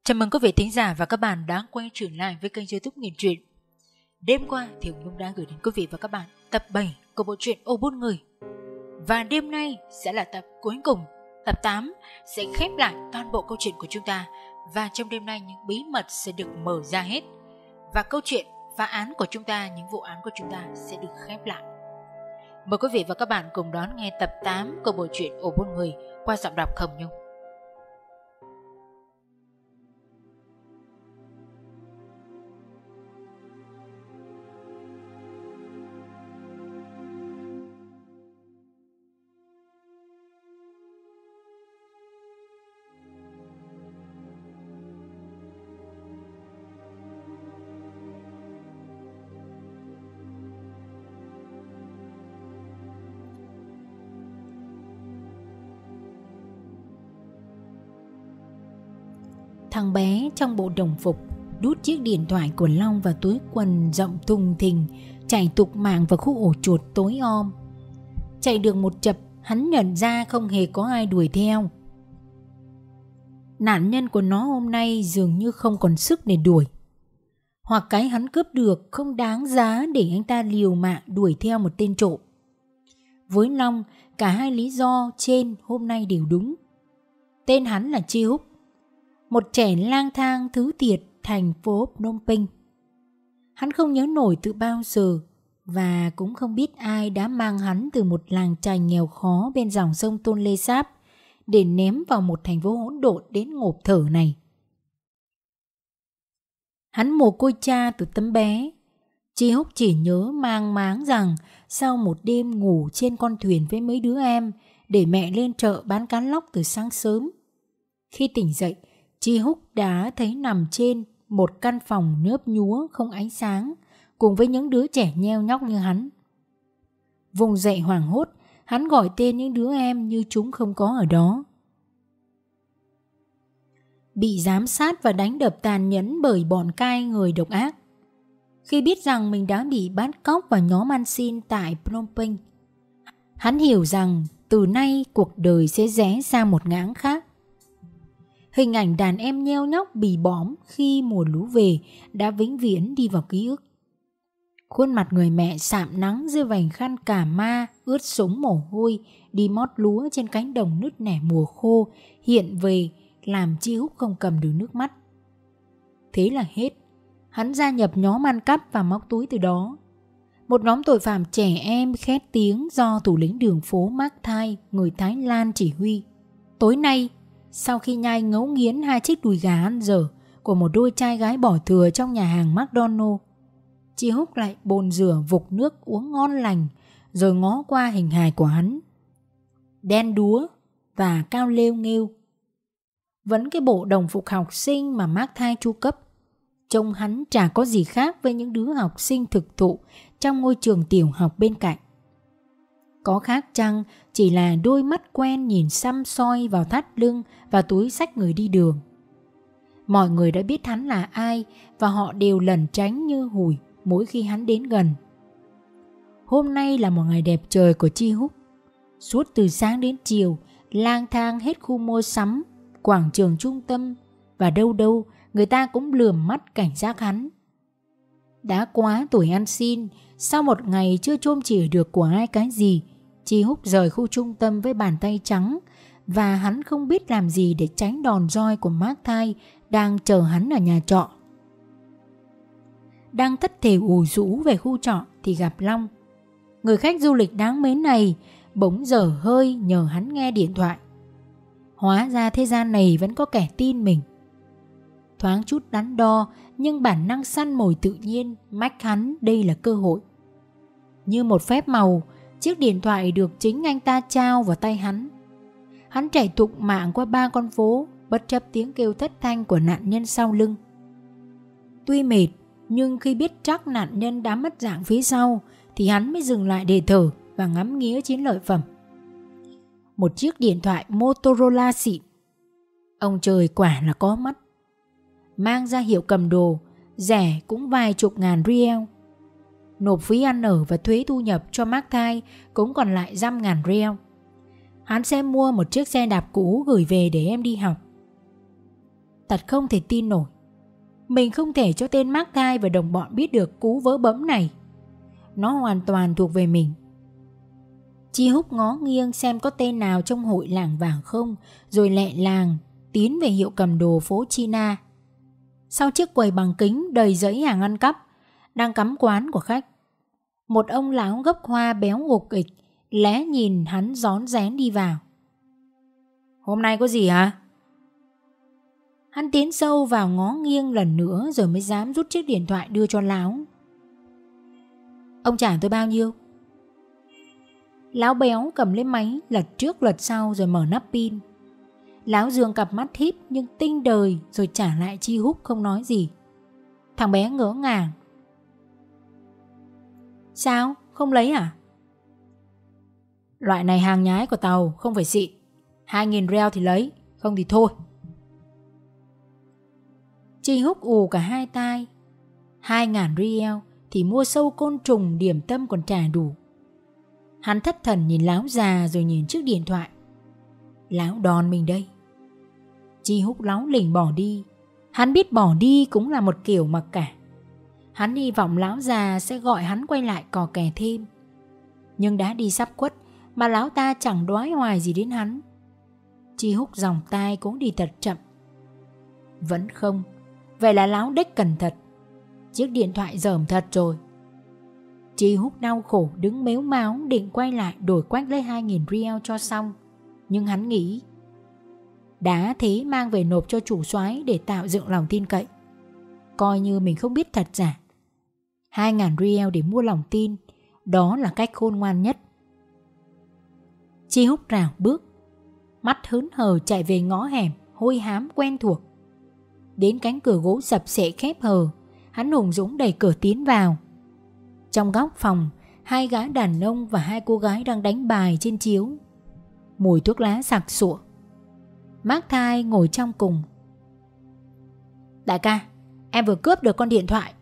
Chào mừng quý vị thính giả và các bạn đã quay trở lại với kênh YouTube Nghiền Truyện. Đêm qua thì Hồng Nhung đã gửi đến quý vị và các bạn tập 7 của bộ truyện Ô Bốn Người. Và đêm nay sẽ là tập cuối cùng, tập 8 sẽ khép lại toàn bộ câu chuyện của chúng ta. Và trong đêm nay những bí mật sẽ được mở ra hết. Và câu chuyện, phá án của chúng ta, những vụ án của chúng ta sẽ được khép lại. Mời quý vị và các bạn cùng đón nghe tập 8 của bộ truyện Ô Bốn Người qua giọng đọc Hồng Nhung. Thằng bé trong bộ đồng phục đút chiếc điện thoại của Long vào túi quần rộng thùng thình, chạy tục mạng vào khu ổ chuột tối om. Chạy được một chập, hắn nhận ra không hề có ai đuổi theo. Nạn nhân của nó hôm nay dường như không còn sức để đuổi, hoặc cái hắn cướp được không đáng giá để anh ta liều mạng đuổi theo một tên trộm. Với Long, cả hai lý do trên hôm nay đều đúng. Tên hắn là Chi Húc, một trẻ lang thang thứ thiệt thành phố Phnom Penh. Hắn không nhớ nổi từ bao giờ, và cũng không biết ai đã mang hắn từ một làng chài nghèo khó bên dòng sông Tonle Sap để ném vào một thành phố hỗn độn đến ngộp thở này. Hắn mồ côi cha từ tấm bé. Chi Húc chỉ nhớ mang máng rằng sau một đêm ngủ trên con thuyền với mấy đứa em để mẹ lên chợ bán cá lóc từ sáng sớm, khi tỉnh dậy, Chi Húc đã thấy nằm trên một căn phòng nhớp nhúa không ánh sáng cùng với những đứa trẻ nheo nhóc như hắn. Vùng dậy hoảng hốt, hắn gọi tên những đứa em như chúng không có ở đó. Bị giám sát và đánh đập tàn nhẫn bởi bọn cai người độc ác. Khi biết rằng mình đã bị bắt cóc vào nhóm ăn xin tại Phnom Penh, hắn hiểu rằng từ nay cuộc đời sẽ rẽ sang một ngãng khác. Hình ảnh đàn em nheo nhóc bị bõm khi mùa lũ về đã vĩnh viễn đi vào ký ức. Khuôn mặt người mẹ sạm nắng dưới vành khăn cà ma ướt sũng mồ hôi đi mót lúa trên cánh đồng nứt nẻ mùa khô hiện về làm Chi Húc không cầm được nước mắt. Thế là hết. Hắn gia nhập nhóm ăn cắp và móc túi từ đó. Một nhóm tội phạm trẻ em khét tiếng do thủ lĩnh đường phố Mark Thai, người Thái Lan chỉ huy. Tối nay, sau khi nhai ngấu nghiến 2 chiếc đùi gà ăn dở của một đôi trai gái bỏ thừa trong nhà hàng McDonald, Chi Húc lại bồn rửa vục nước uống ngon lành, rồi ngó qua hình hài của hắn. Đen đúa và cao lêu nghêu. Vẫn cái bộ đồng phục học sinh mà Mark Thai chu cấp. Trông hắn chả có gì khác với những đứa học sinh thực thụ trong ngôi trường tiểu học bên cạnh. Có khác chăng chỉ là đôi mắt quen nhìn xăm soi vào thắt lưng và túi xách người đi đường. Mọi người đã biết hắn là ai và họ đều lẩn tránh như hủi mỗi khi hắn đến gần. Hôm nay là một ngày đẹp trời của Chi Húc. Suốt từ sáng đến chiều, lang thang hết khu mua sắm, quảng trường trung tâm và đâu đâu người ta cũng lườm mắt cảnh giác hắn. Đã quá tuổi ăn xin, sau một ngày chưa chôm chỉa được của ai cái gì, Chi Húc rời khu trung tâm với bàn tay trắng và hắn không biết làm gì để tránh đòn roi của Mark Thai đang chờ hắn ở nhà trọ. Đang thất thểu ù rũ về khu trọ thì gặp Long. Người khách du lịch đáng mến này bỗng dở hơi nhờ hắn nghe điện thoại. Hóa ra thế gian này vẫn có kẻ tin mình. Thoáng chút đắn đo nhưng bản năng săn mồi tự nhiên mách hắn đây là cơ hội. Như một phép màu, chiếc điện thoại được chính anh ta trao vào tay hắn. Hắn chạy thục mạng qua 3 con phố bất chấp tiếng kêu thất thanh của nạn nhân sau lưng. Tuy mệt, nhưng khi biết chắc nạn nhân đã mất dạng phía sau thì hắn mới dừng lại để thở và ngắm nghía chiến lợi phẩm. Một chiếc điện thoại Motorola xịn. Ông trời quả là có mắt. Mang ra hiệu cầm đồ, rẻ cũng vài chục ngàn riel. Nộp phí ăn ở và thuế thu nhập cho Mark Thai cũng còn lại dăm ngàn riel. Hắn sẽ mua một chiếc xe đạp cũ gửi về để em đi học. Thật không thể tin nổi. Mình không thể cho tên Mark Thai và đồng bọn biết được cú vớ bẫm này. Nó hoàn toàn thuộc về mình. Chi Húc ngó nghiêng xem có tên nào trong hội làng vàng không, rồi lẹ làng tiến về hiệu cầm đồ phố China. Sau chiếc quầy bằng kính đầy giấy hàng ăn cắp đang cắm quán của khách, một ông lão gốc hoa béo ngục ịch lé nhìn hắn rón rén đi vào. Hôm nay có gì hả? Hắn tiến sâu vào ngó nghiêng lần nữa rồi mới dám rút chiếc điện thoại đưa cho lão. Ông trả tôi bao nhiêu? Lão béo cầm lấy máy lật trước lật sau rồi mở nắp pin. Lão dương cặp mắt híp nhưng tinh đời rồi trả lại Chi Húc không nói gì. Thằng bé ngỡ ngàng. Sao? Không lấy à? Loại này hàng nhái của tàu, không phải xịn. 2.000 reo thì lấy, không thì thôi. Chi Húc ù cả hai tai. 2.000 riel thì mua sâu côn trùng điểm tâm còn trả đủ. Hắn thất thần nhìn lão già rồi nhìn chiếc điện thoại. Lão đòn mình đây. Chi Húc láu lỉnh bỏ đi. Hắn biết bỏ đi cũng là một kiểu mặc cả. Hắn hy vọng lão già sẽ gọi hắn quay lại cò kè thêm. Nhưng đã đi sắp khuất mà lão ta chẳng đoái hoài gì đến hắn. Chi Húc dòng tai cũng đi thật chậm. Vẫn không. Vậy là lão đếch cẩn thận. Chiếc điện thoại dởm thật rồi. Chi Húc đau khổ đứng mếu máo định quay lại đổi quách lấy 2.000 riel cho xong. Nhưng hắn nghĩ đã thế mang về nộp cho chủ soái để tạo dựng lòng tin cậy. Coi như mình không biết thật giả. 2.000 riel để mua lòng tin, đó là cách khôn ngoan nhất. Chi Húc rảo bước, mắt hớn hở chạy về ngõ hẻm hôi hám quen thuộc. Đến cánh cửa gỗ sập sệ khép hờ, hắn hùng dũng đẩy cửa tiến vào. Trong góc phòng, 2 gã đàn ông và 2 cô gái đang đánh bài trên chiếu. Mùi thuốc lá sặc sụa. Mark Thai ngồi trong cùng. Đại ca, em vừa cướp được con điện thoại.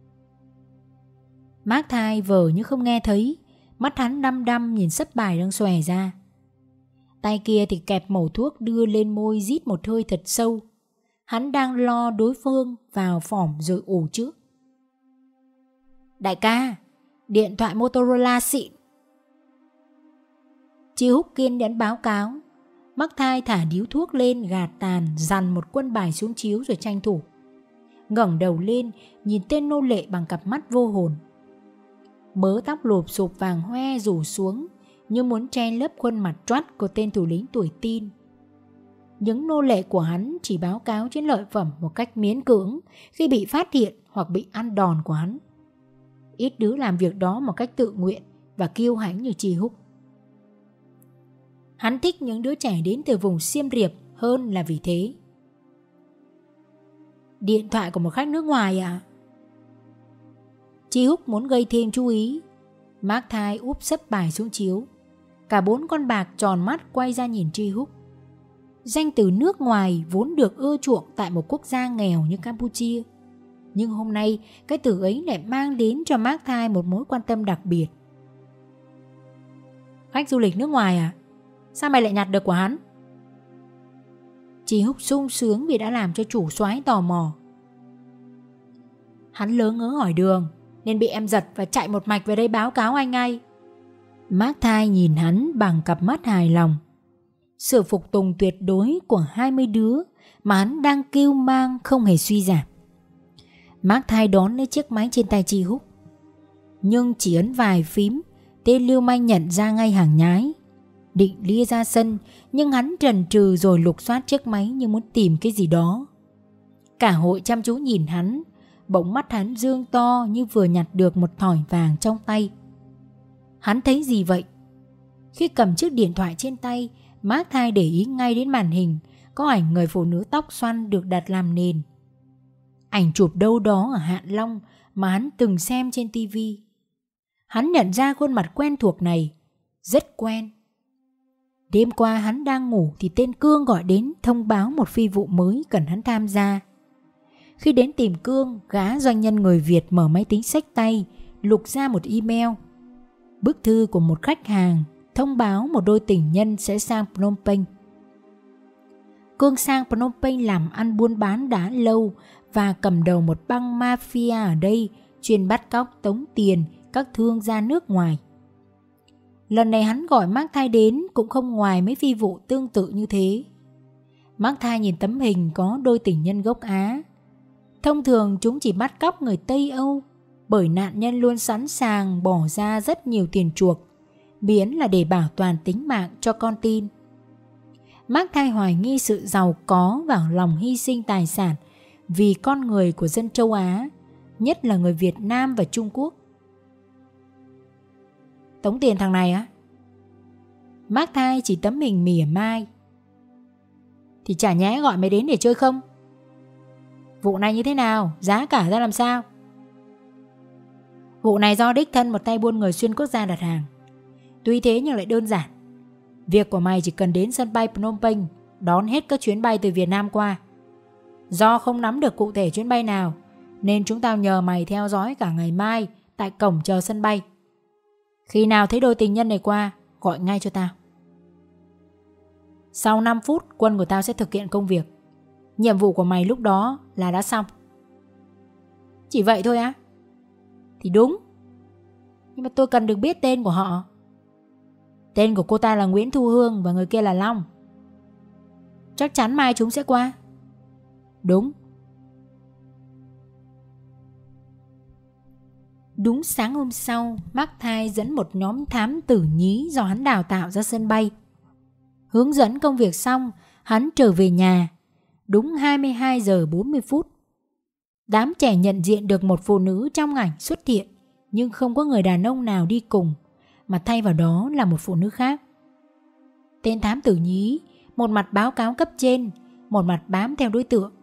Mark Thai vờ như không nghe thấy. Mắt hắn đăm đăm nhìn sấp bài đang xòe ra. Tay kia thì kẹp mẩu thuốc đưa lên môi rít một hơi thật sâu. Hắn đang lo đối phương vào phỏng rồi ủ trước. Đại ca, điện thoại Motorola xịn. Chi Húc kiên nhẫn báo cáo. Mark Thai thả điếu thuốc lên gạt tàn, dằn một quân bài xuống chiếu rồi tranh thủ. Ngẩng đầu lên nhìn tên nô lệ bằng cặp mắt vô hồn. Mớ tóc lụp xụp vàng hoe rủ xuống như muốn che lấp khuôn mặt troắt của tên thủ lĩnh tuổi teen. Những nô lệ của hắn chỉ báo cáo chiến lợi phẩm một cách miễn cưỡng khi bị phát hiện hoặc bị ăn đòn của hắn. Ít đứa làm việc đó một cách tự nguyện và kiêu hãnh như Chi Húc. Hắn thích những đứa trẻ đến từ vùng Siem Reap hơn là vì thế. Điện thoại của một khách nước ngoài à? Chi Húc muốn gây thêm chú ý. Mark Thai úp sấp bài xuống chiếu. Cả 4 con bạc tròn mắt quay ra nhìn Chi Húc. Danh từ nước ngoài vốn được ưa chuộng tại một quốc gia nghèo như Campuchia. Nhưng hôm nay cái từ ấy lại mang đến cho Mark Thai một mối quan tâm đặc biệt. Khách du lịch nước ngoài à? Sao mày lại nhặt được của hắn? Chi Húc sung sướng vì đã làm cho chủ soái tò mò. Hắn lớ ngớ hỏi đường nên bị em giật và chạy một mạch về đây báo cáo anh ngay. Mark Thai nhìn hắn bằng cặp mắt hài lòng. Sự phục tùng tuyệt đối của 20 đứa mà hắn đang kêu mang không hề suy giảm. Mark Thai đón lấy chiếc máy trên tay Chi Húc. Nhưng chỉ ấn vài phím, tên lưu manh nhận ra ngay hàng nhái. Định lia ra sân, nhưng hắn trần trừ rồi lục soát chiếc máy như muốn tìm cái gì đó. Cả hội chăm chú nhìn hắn. Bỗng mắt hắn dương to như vừa nhặt được một thỏi vàng trong tay. Hắn thấy gì vậy? Khi cầm chiếc điện thoại trên tay, Mark Thai để ý ngay đến màn hình có ảnh người phụ nữ tóc xoăn được đặt làm nền. Ảnh chụp đâu đó ở Hạ Long mà hắn từng xem trên tivi. Hắn nhận ra khuôn mặt quen thuộc này, rất quen. Đêm qua hắn đang ngủ thì tên Cương gọi đến thông báo một phi vụ mới cần hắn tham gia. Khi đến tìm Cương, gã doanh nhân người Việt mở máy tính xách tay, lục ra một email. Bức thư của một khách hàng thông báo một đôi tình nhân sẽ sang Phnom Penh. Cương sang Phnom Penh làm ăn buôn bán đã lâu và cầm đầu một băng mafia ở đây chuyên bắt cóc tống tiền các thương gia nước ngoài. Lần này hắn gọi Mark Thai đến cũng không ngoài mấy phi vụ tương tự như thế. Mark Thai nhìn tấm hình có đôi tình nhân gốc Á. Thông thường chúng chỉ bắt cóc người Tây Âu, bởi nạn nhân luôn sẵn sàng bỏ ra rất nhiều tiền chuộc, miễn là để bảo toàn tính mạng cho con tin. Mark Thai hoài nghi sự giàu có và lòng hy sinh tài sản vì con người của dân châu Á, nhất là người Việt Nam và Trung Quốc. Tống tiền thằng này á? Mark Thai chỉ tấm hình mỉa mai. Thì chả nhẽ gọi mày đến để chơi không? Vụ này như thế nào? Giá cả ra làm sao? Vụ này do đích thân một tay buôn người xuyên quốc gia đặt hàng. Tuy thế nhưng lại đơn giản. Việc của mày chỉ cần đến sân bay Phnom Penh, đón hết các chuyến bay từ Việt Nam qua. Do không nắm được cụ thể chuyến bay nào, nên chúng tao nhờ mày theo dõi cả ngày mai tại cổng chờ sân bay. Khi nào thấy đôi tình nhân này qua, gọi ngay cho tao. Sau 5 phút, quân của tao sẽ thực hiện công việc. Nhiệm vụ của mày lúc đó là đã xong. Chỉ vậy thôi á? Thì đúng. Nhưng mà tôi cần được biết tên của họ. Tên của cô ta là Nguyễn Thu Hương và người kia là Long. Chắc chắn mai chúng sẽ qua. Đúng. Đúng sáng hôm sau, Mark Thai dẫn một nhóm thám tử nhí do hắn đào tạo ra sân bay. Hướng dẫn công việc xong, hắn trở về nhà. Đúng 22 giờ 40 phút. Đám trẻ nhận diện được một phụ nữ trong ảnh xuất hiện, nhưng không có người đàn ông nào đi cùng, mà thay vào đó là một phụ nữ khác. Tên thám tử nhí, một mặt báo cáo cấp trên, một mặt bám theo đối tượng.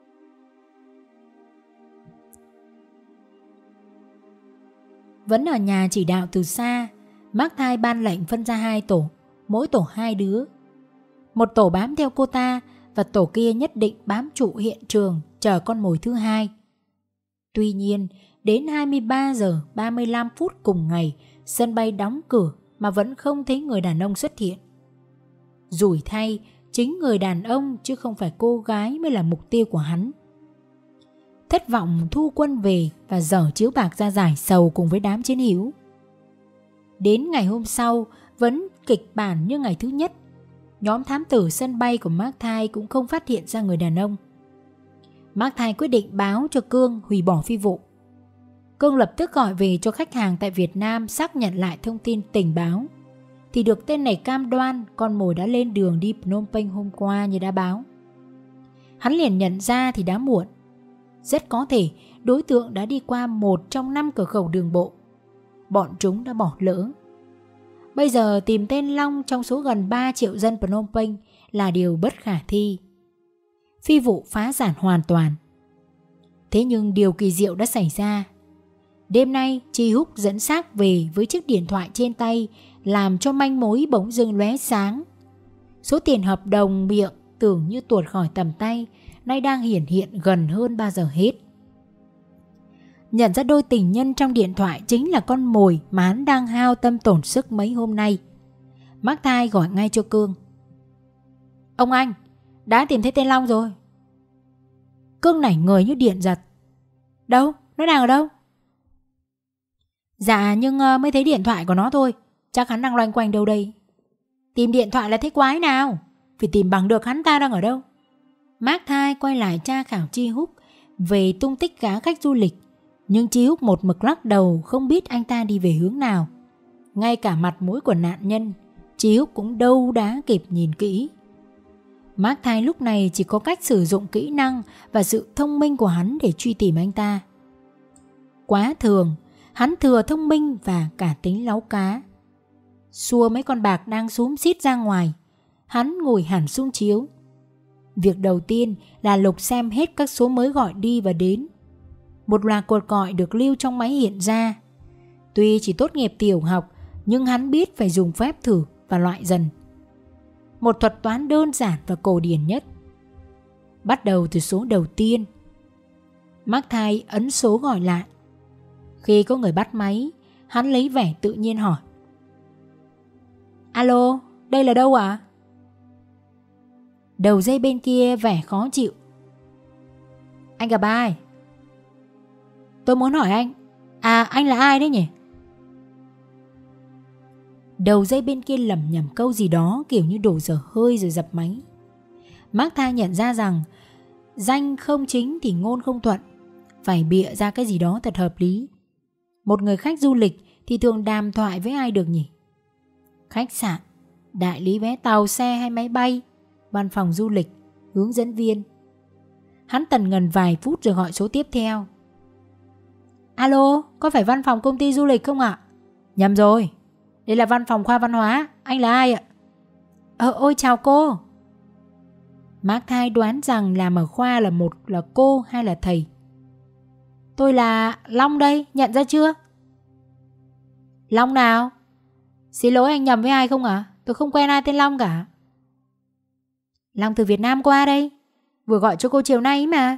Vẫn ở nhà chỉ đạo từ xa, Mark Thai ban lệnh phân ra 2 tổ, mỗi tổ 2 đứa. Một tổ bám theo cô ta và tổ kia nhất định bám trụ hiện trường chờ con mồi thứ hai. Tuy nhiên, đến 23 giờ 35 phút cùng ngày, sân bay đóng cửa mà vẫn không thấy người đàn ông xuất hiện. Rủi thay, chính người đàn ông chứ không phải cô gái mới là mục tiêu của hắn. Thất vọng thu quân về và dở chiếu bạc ra giải sầu cùng với đám chiến hữu. Đến ngày hôm sau, vẫn kịch bản như ngày thứ nhất. Nhóm thám tử sân bay của Mark Thai cũng không phát hiện ra người đàn ông. Mark Thai quyết định báo cho Cương hủy bỏ phi vụ. Cương lập tức gọi về cho khách hàng tại Việt Nam xác nhận lại thông tin tình báo. Thì được tên này cam đoan con mồi đã lên đường đi Phnom Penh hôm qua như đã báo. Hắn liền nhận ra thì đã muộn. Rất có thể đối tượng đã đi qua một trong 5 cửa khẩu đường bộ. Bọn chúng đã bỏ lỡ. Bây giờ tìm tên Long trong số gần 3 triệu dân Phnom Penh là điều bất khả thi. Phi vụ phá sản hoàn toàn. Thế nhưng điều kỳ diệu đã xảy ra. Đêm nay Chi Húc dẫn xác về với chiếc điện thoại trên tay, làm cho manh mối bỗng dưng lóe sáng. Số tiền hợp đồng miệng tưởng như tuột khỏi tầm tay, nay đang hiển hiện gần hơn bao giờ hết. Nhận ra đôi tình nhân trong điện thoại chính là con mồi mà hắn đang hao tâm tổn sức mấy hôm nay. Mark Thai gọi ngay cho Cương. Ông anh, đã tìm thấy tên Long rồi. Cương nảy người như điện giật. Đâu? Nó đang ở đâu? Dạ nhưng mới thấy điện thoại của nó thôi. Chắc hắn đang loanh quanh đâu đây. Tìm điện thoại là thế quái nào? Phải tìm bằng được hắn ta đang ở đâu. Mark Thai quay lại tra khảo Chi Húc về tung tích gã khách du lịch. Nhưng Chi Húc một mực lắc đầu, không biết anh ta đi về hướng nào. Ngay cả mặt mũi của nạn nhân, Chi Húc cũng đâu đã kịp nhìn kỹ. Mark Thai lúc này chỉ có cách sử dụng kỹ năng và sự thông minh của hắn để truy tìm anh ta. Quá thường, hắn thừa thông minh và cả tính láu cá. Xua mấy con bạc đang xúm xít ra ngoài, hắn ngồi hẳn xuống chiếu. Việc đầu tiên là lục xem hết các số mới gọi đi và đến. Một loạt cuộc gọi được lưu trong máy hiện ra. Tuy chỉ tốt nghiệp tiểu học, nhưng hắn biết phải dùng phép thử và loại dần. Một thuật toán đơn giản và cổ điển nhất. Bắt đầu từ số đầu tiên. Mark Thai ấn số gọi lại. Khi có người bắt máy, hắn lấy vẻ tự nhiên hỏi. Alo, đây là đâu ạ? Đầu dây bên kia vẻ khó chịu. Anh gặp ai? Tôi muốn hỏi anh. À, anh là ai đấy nhỉ? Đầu dây bên kia lẩm nhẩm câu gì đó kiểu như đổ dở hơi rồi dập máy. Mark Thai nhận ra rằng danh không chính thì ngôn không thuận, phải bịa ra cái gì đó thật hợp lý. Một người khách du lịch thì thường đàm thoại với ai được nhỉ? Khách sạn, đại lý vé tàu, xe hay máy bay, văn phòng du lịch, hướng dẫn viên. Hắn tần ngần vài phút rồi gọi số tiếp theo. Alo, có phải văn phòng công ty du lịch không ạ? Nhầm rồi, đây là văn phòng khoa văn hóa. Anh là ai ạ? Ôi chào cô. Mark Thai đoán rằng làm ở khoa là một là cô hai là thầy. Tôi là Long đây, nhận ra chưa? Long nào? Xin lỗi, anh nhầm với ai không ạ? Tôi không quen ai tên Long cả. Long từ Việt Nam qua đây, vừa gọi cho cô chiều nay mà.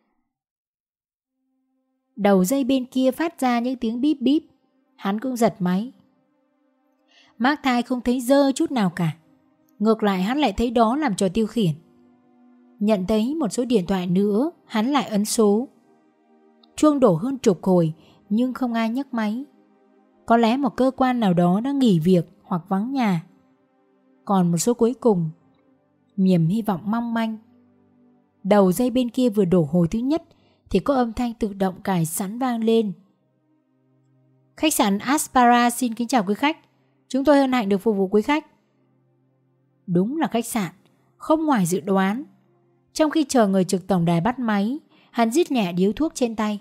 Đầu dây bên kia phát ra những tiếng bíp bíp. Hắn cũng giật máy. Mark Thai không thấy dơ chút nào cả. Ngược lại hắn lại thấy đó làm trò tiêu khiển. Nhận thấy một số điện thoại nữa, hắn lại ấn số. Chuông đổ hơn chục hồi nhưng không ai nhấc máy. Có lẽ một cơ quan nào đó đã nghỉ việc hoặc vắng nhà. Còn một số cuối cùng, niềm hy vọng mong manh. Đầu dây bên kia vừa đổ hồi thứ nhất thì có âm thanh tự động cài sẵn vang lên. Khách sạn Aspara xin kính chào quý khách. Chúng tôi hân hạnh được phục vụ quý khách. Đúng là khách sạn, không ngoài dự đoán. Trong khi chờ người trực tổng đài bắt máy, hắn rít nhẹ điếu thuốc trên tay.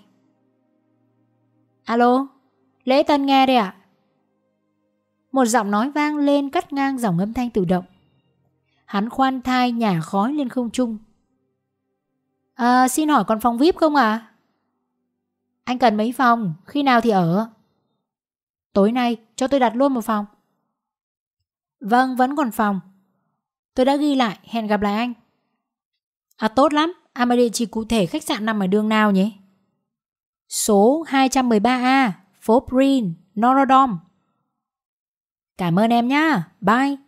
Alo, Lễ Tân nghe đây ạ. Một giọng nói vang lên cắt ngang dòng âm thanh tự động. Hắn khoan thai nhả khói lên không trung. Xin hỏi còn phòng VIP không ạ? Anh cần mấy phòng, khi nào thì ở? Tối nay cho tôi đặt luôn một phòng. Vâng, vẫn còn phòng. Tôi đã ghi lại, hẹn gặp lại anh. Tốt lắm, mà địa chỉ cụ thể khách sạn nằm ở đường nào nhỉ? Số 213A, phố Prin, Norodom. Cảm ơn em nhá, bye.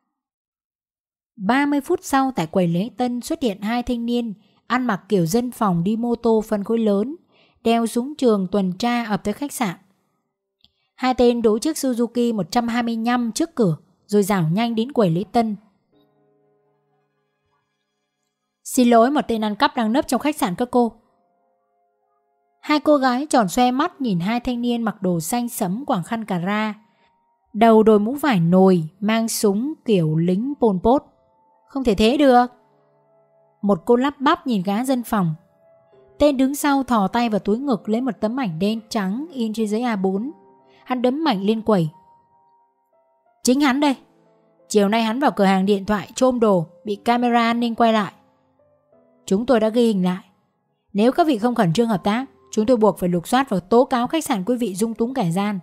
30 phút sau tại quầy lễ tân xuất hiện hai thanh niên ăn mặc kiểu dân phòng đi mô tô phân khối lớn, đeo súng trường tuần tra ập tới khách sạn. Hai tên đỗ chiếc Suzuki 125 trước cửa rồi rảo nhanh đến quầy lễ tân. Xin lỗi, một tên ăn cắp đang nấp trong khách sạn các cô. Hai cô gái tròn xoe mắt nhìn hai thanh niên mặc đồ xanh sẫm quàng khăn cà ra, đầu đội mũ vải nồi, mang súng kiểu lính Pol Pot. Không thể thế được. Một cô lắp bắp nhìn gã dân phòng. Tên đứng sau thò tay vào túi ngực lấy một tấm ảnh đen trắng in trên giấy A4. Hắn đấm mạnh lên quầy. Chính hắn đây. Chiều nay hắn vào cửa hàng điện thoại trôm đồ, bị camera an ninh quay lại. Chúng tôi đã ghi hình lại. Nếu các vị không khẩn trương hợp tác, chúng tôi buộc phải lục soát và tố cáo khách sạn quý vị dung túng kẻ gian.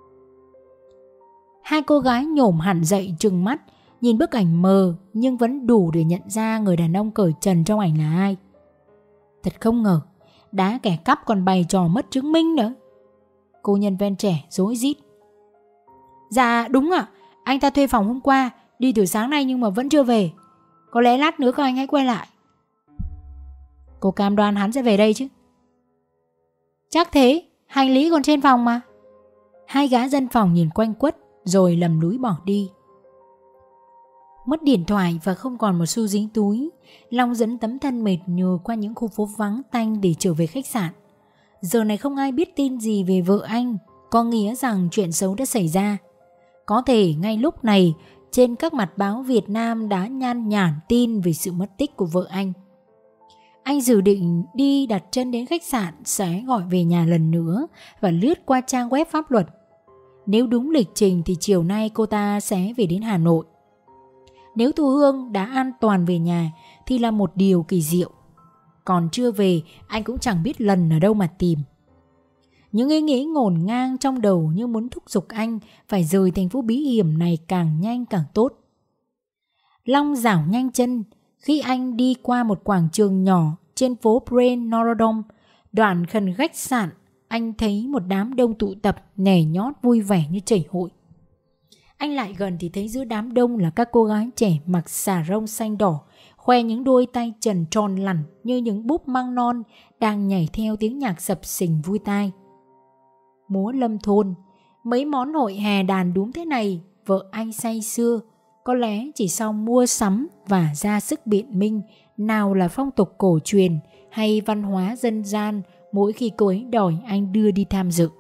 Hai cô gái nhổm hẳn dậy trừng mắt, nhìn bức ảnh mờ nhưng vẫn đủ để nhận ra người đàn ông cởi trần trong ảnh là ai. Thật không ngờ, đá kẻ cắp còn bày trò mất chứng minh nữa. Cô nhân viên trẻ rối rít. Dạ đúng ạ, anh ta thuê phòng hôm qua, đi từ sáng nay nhưng mà vẫn chưa về. Có lẽ lát nữa các anh hãy quay lại. Cô cam đoan hắn sẽ về đây chứ? Chắc thế, hành lý còn trên phòng mà. Hai gã dân phòng nhìn quanh quất rồi lầm lũi bỏ đi. Mất điện thoại và không còn một xu dính túi, Long dẫn tấm thân mệt nhừ qua những khu phố vắng tanh để trở về khách sạn. Giờ này không ai biết tin gì về vợ anh, có nghĩa rằng chuyện xấu đã xảy ra. Có thể ngay lúc này trên các mặt báo Việt Nam đã nhan nhản tin về sự mất tích của vợ anh. Anh dự định đi đặt chân đến khách sạn sẽ gọi về nhà lần nữa và lướt qua trang web pháp luật. Nếu đúng lịch trình thì chiều nay cô ta sẽ về đến Hà Nội. Nếu Thu Hương đã an toàn về nhà thì là một điều kỳ diệu. Còn chưa về, anh cũng chẳng biết lần ở đâu mà tìm. Những ý nghĩ ngổn ngang trong đầu như muốn thúc giục anh phải rời thành phố bí hiểm này càng nhanh càng tốt. Long giảo nhanh chân khi anh đi qua một quảng trường nhỏ trên phố Pren Norodom. Đoạn gần khách sạn, anh thấy một đám đông tụ tập nhảy nhót vui vẻ như chảy hội. Anh lại gần thì thấy giữa đám đông là các cô gái trẻ mặc xà rông xanh đỏ, khoe những đôi tay trần tròn lẳn như những búp măng non đang nhảy theo tiếng nhạc sập sình vui tai. Múa lâm thôn, mấy món hội hè đàn đúm thế này, vợ anh say sưa, có lẽ chỉ sau mua sắm và ra sức biện minh nào là phong tục cổ truyền hay văn hóa dân gian mỗi khi cô ấy đòi anh đưa đi tham dự.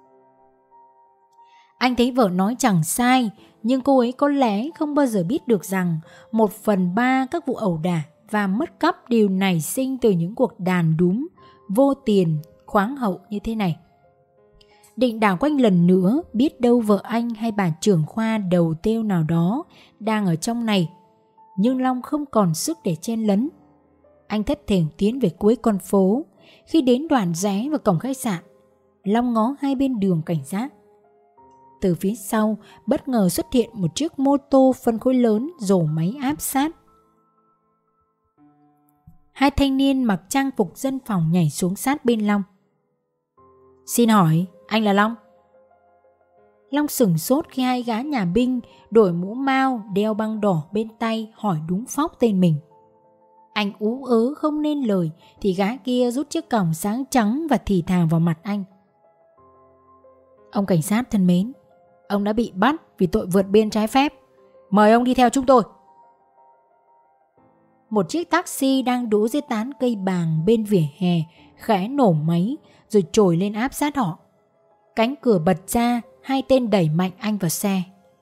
Anh thấy vợ nói chẳng sai, nhưng cô ấy có lẽ không bao giờ biết được rằng 1/3 các vụ ẩu đả và mất cắp đều nảy sinh từ những cuộc đàn đúm vô tiền, khoáng hậu như thế này. Định đảo quanh lần nữa, biết đâu vợ anh hay bà trưởng khoa đầu têu nào đó đang ở trong này, nhưng Long không còn sức để chen lấn. Anh thất thểu tiến về cuối con phố. Khi đến đoạn rẽ vào cổng khách sạn, Long ngó hai bên đường cảnh giác. Từ phía sau bất ngờ xuất hiện một chiếc mô tô phân khối lớn rồ máy áp sát. Hai thanh niên mặc trang phục dân phòng nhảy xuống sát bên Long. Xin hỏi, anh là Long? Long sửng sốt khi hai gã nhà binh đội mũ mao đeo băng đỏ bên tay hỏi đúng phóc tên mình. Anh ú ớ không nên lời thì gã kia rút chiếc còng sáng trắng và thì thào vào mặt anh. Ông cảnh sát thân mến, ông đã bị bắt vì tội vượt biên trái phép. Mời ông đi theo chúng tôi. Một chiếc taxi đang đỗ dưới tán cây bàng bên vỉa hè khẽ nổ máy rồi trồi lên áp sát họ. Cánh cửa bật ra, hai tên đẩy mạnh anh vào xe.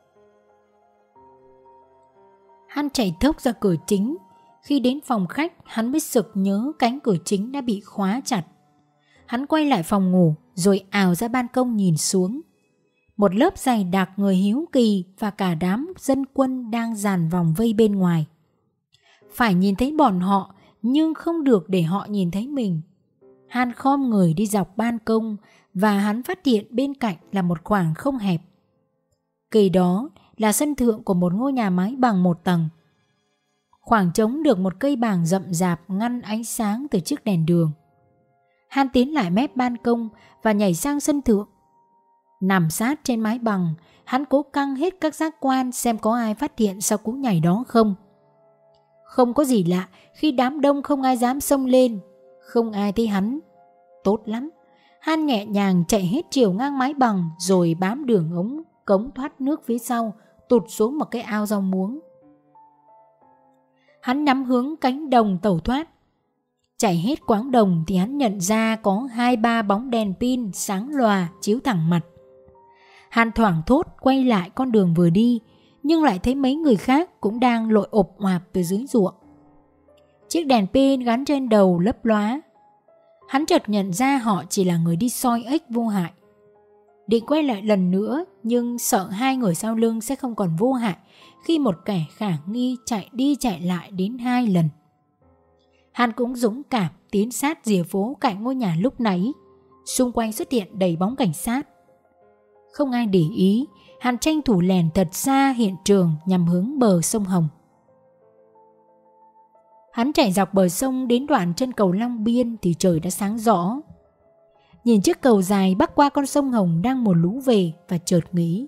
Hắn chạy thốc ra cửa chính. Khi đến phòng khách, hắn mới sực nhớ cánh cửa chính đã bị khóa chặt. Hắn quay lại phòng ngủ rồi ào ra ban công nhìn xuống. Một lớp dày đặc người hiếu kỳ và cả đám dân quân đang dàn vòng vây bên ngoài. Phải nhìn thấy bọn họ nhưng không được để họ nhìn thấy mình. Hắn khom người đi dọc ban công và hắn phát hiện bên cạnh là một khoảng không hẹp. Kỳ đó là sân thượng của một ngôi nhà mái bằng 1 tầng. Khoảng trống được một cây bàng rậm rạp ngăn ánh sáng từ chiếc đèn đường. Hắn tiến lại mép ban công và nhảy sang sân thượng. Nằm sát trên mái bằng, hắn cố căng hết các giác quan xem có ai phát hiện sau cú nhảy đó không. Không có gì lạ khi đám đông không ai dám xông lên, không ai thấy hắn. Tốt lắm, hắn nhẹ nhàng chạy hết chiều ngang mái bằng rồi bám đường ống cống thoát nước phía sau, tụt xuống một cái ao rau muống. Hắn nhắm hướng cánh đồng tẩu thoát. Chạy hết quãng đồng thì hắn nhận ra có 2-3 bóng đèn pin sáng lòa chiếu thẳng mặt. Hắn thoảng thốt quay lại con đường vừa đi, nhưng lại thấy mấy người khác cũng đang lội ộp oạp từ dưới ruộng. Chiếc đèn pin gắn trên đầu lấp lóa. Hắn chợt nhận ra họ chỉ là người đi soi ếch vô hại. Định quay lại lần nữa, nhưng sợ hai người sau lưng sẽ không còn vô hại khi một kẻ khả nghi chạy đi chạy lại đến 2 lần. Hắn cũng dũng cảm tiến sát rìa phố cạnh ngôi nhà lúc nãy. Xung quanh xuất hiện đầy bóng cảnh sát. Không ai để ý, hắn tranh thủ lèn thật xa hiện trường nhằm hướng bờ sông Hồng. Hắn chạy dọc bờ sông đến đoạn chân cầu Long Biên thì trời đã sáng rõ. Nhìn chiếc cầu dài bắc qua con sông Hồng đang một lũ về và chợt nghĩ.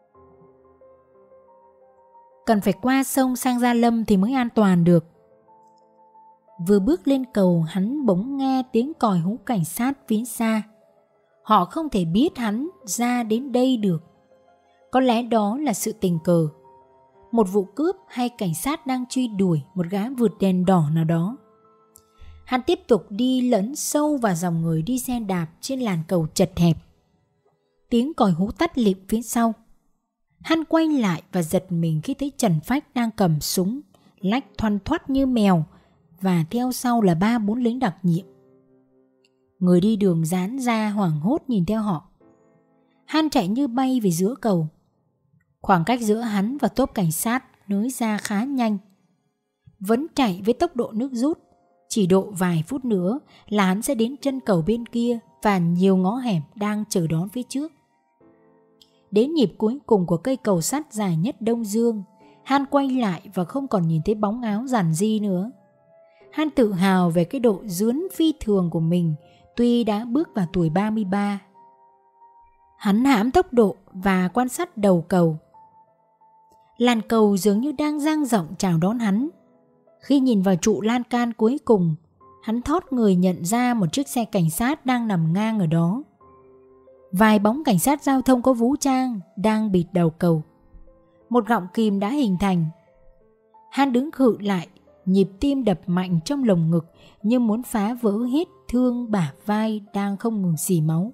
Cần phải qua sông sang Gia Lâm thì mới an toàn được. Vừa bước lên cầu hắn bỗng nghe tiếng còi hú cảnh sát phía xa. Họ không thể biết hắn ra đến đây được. Có lẽ đó là sự tình cờ. Một vụ cướp hay cảnh sát đang truy đuổi một gã vượt đèn đỏ nào đó. Hắn tiếp tục đi lẫn sâu vào dòng người đi xe đạp trên làn cầu chật hẹp. Tiếng còi hú tắt lịm phía sau. Hắn quay lại và giật mình khi thấy Trần Phách đang cầm súng, lách thoăn thoắt như mèo, và theo sau là 3-4 lính đặc nhiệm. Người đi đường giãn ra hoảng hốt nhìn theo họ. Hắn chạy như bay về giữa cầu. Khoảng cách giữa hắn và tốp cảnh sát nới ra khá nhanh. Vẫn chạy với tốc độ nước rút. Chỉ độ vài phút nữa là hắn sẽ đến chân cầu bên kia và nhiều ngõ hẻm đang chờ đón phía trước. Đến nhịp cuối cùng của cây cầu sắt dài nhất Đông Dương, hắn quay lại và không còn nhìn thấy bóng áo giản di nữa. Hắn tự hào về cái độ dướn phi thường của mình tuy đã bước vào tuổi 33. Hắn hãm tốc độ và quan sát đầu cầu. Làn cầu dường như đang dang rộng chào đón hắn. Khi nhìn vào trụ lan can cuối cùng, hắn thót người nhận ra một chiếc xe cảnh sát đang nằm ngang ở đó. Vài bóng cảnh sát giao thông có vũ trang đang bịt đầu cầu. Một gọng kìm đã hình thành. Hắn đứng khựng lại, nhịp tim đập mạnh trong lồng ngực như muốn phá vỡ hết thương bả vai đang không ngừng xì máu.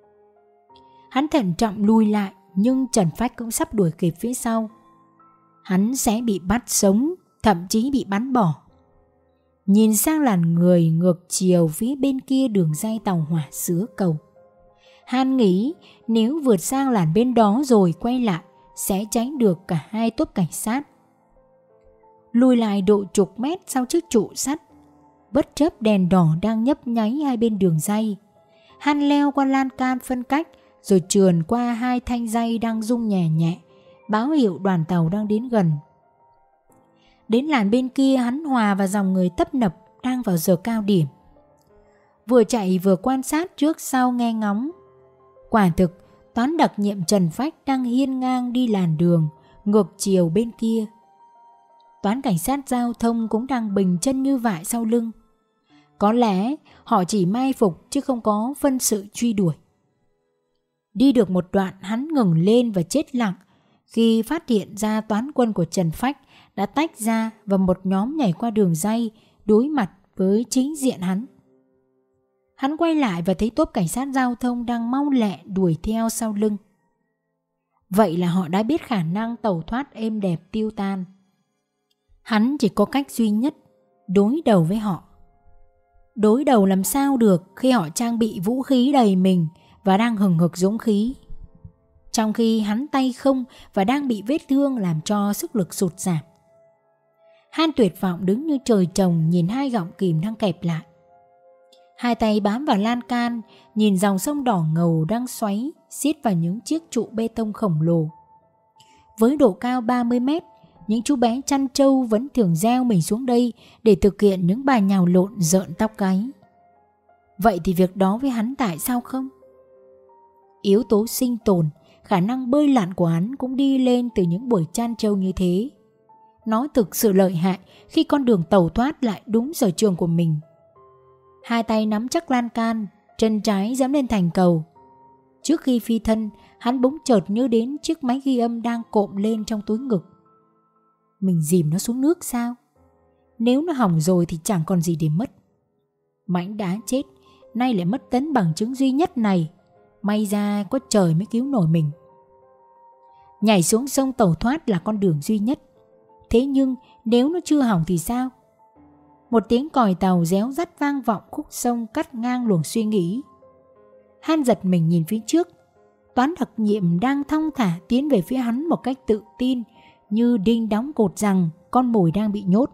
Hắn thận trọng lùi lại, nhưng Trần Phách cũng sắp đuổi kịp phía sau. Hắn sẽ bị bắt sống, thậm chí bị bắn bỏ. Nhìn sang làn người ngược chiều phía bên kia đường ray tàu hỏa giữa cầu, hắn nghĩ nếu vượt sang làn bên đó rồi quay lại sẽ tránh được cả hai tốp cảnh sát. Lùi lại độ chục mét sau chiếc trụ sắt, bất chấp đèn đỏ đang nhấp nháy hai bên đường ray, hắn leo qua lan can phân cách rồi trườn qua hai thanh ray đang rung nhẹ nhẹ, báo hiệu đoàn tàu đang đến gần. Đến làn bên kia, hắn hòa vào dòng người tấp nập đang vào giờ cao điểm. Vừa chạy vừa quan sát trước sau nghe ngóng. Quả thực, toán đặc nhiệm Trần Phách đang hiên ngang đi làn đường ngược chiều bên kia. Toán cảnh sát giao thông cũng đang bình chân như vại sau lưng. Có lẽ họ chỉ mai phục chứ không có phân sự truy đuổi. Đi được một đoạn, hắn ngừng lên và chết lặng khi phát hiện ra toán quân của Trần Phách đã tách ra và một nhóm nhảy qua đường ray đối mặt với chính diện hắn. Hắn quay lại và thấy tốp cảnh sát giao thông đang mau lẹ đuổi theo sau lưng. Vậy là họ đã biết khả năng tẩu thoát êm đẹp tiêu tan. Hắn chỉ có cách duy nhất: đối đầu với họ. Đối đầu làm sao được khi họ trang bị vũ khí đầy mình và đang hừng hực dũng khí, trong khi hắn tay không và đang bị vết thương làm cho sức lực sụt giảm. Han tuyệt vọng đứng như trời trồng nhìn hai gọng kìm đang kẹp lại. Hai tay bám vào lan can, nhìn dòng sông đỏ ngầu đang xoáy xiết vào những chiếc trụ bê tông khổng lồ. Với độ cao 30 mét, những chú bé chăn trâu vẫn thường gieo mình xuống đây để thực hiện những bài nhào lộn rợn tóc gáy. Vậy thì việc đó với hắn tại sao không? Yếu tố sinh tồn, khả năng bơi lặn của hắn cũng đi lên từ những buổi chăn trâu như thế. Nó thực sự lợi hại khi con đường tẩu thoát lại đúng sở trường của mình. Hai tay nắm chắc lan can, chân trái giẫm lên thành cầu. Trước khi phi thân, hắn bỗng chợt nhớ đến chiếc máy ghi âm đang cộm lên trong túi ngực. Mình dìm nó xuống nước sao? Nếu nó hỏng rồi thì chẳng còn gì để mất. Mãnh đã chết, nay lại mất tấn bằng chứng duy nhất này. May ra có trời mới cứu nổi mình. Nhảy xuống sông tẩu thoát là con đường duy nhất. Thế nhưng nếu nó chưa hỏng thì sao? Một tiếng còi tàu réo rắt vang vọng khúc sông cắt ngang luồng suy nghĩ. Han giật mình nhìn phía trước. Toán đặc nhiệm đang thong thả tiến về phía hắn một cách tự tin, như đinh đóng cột rằng con mồi đang bị nhốt.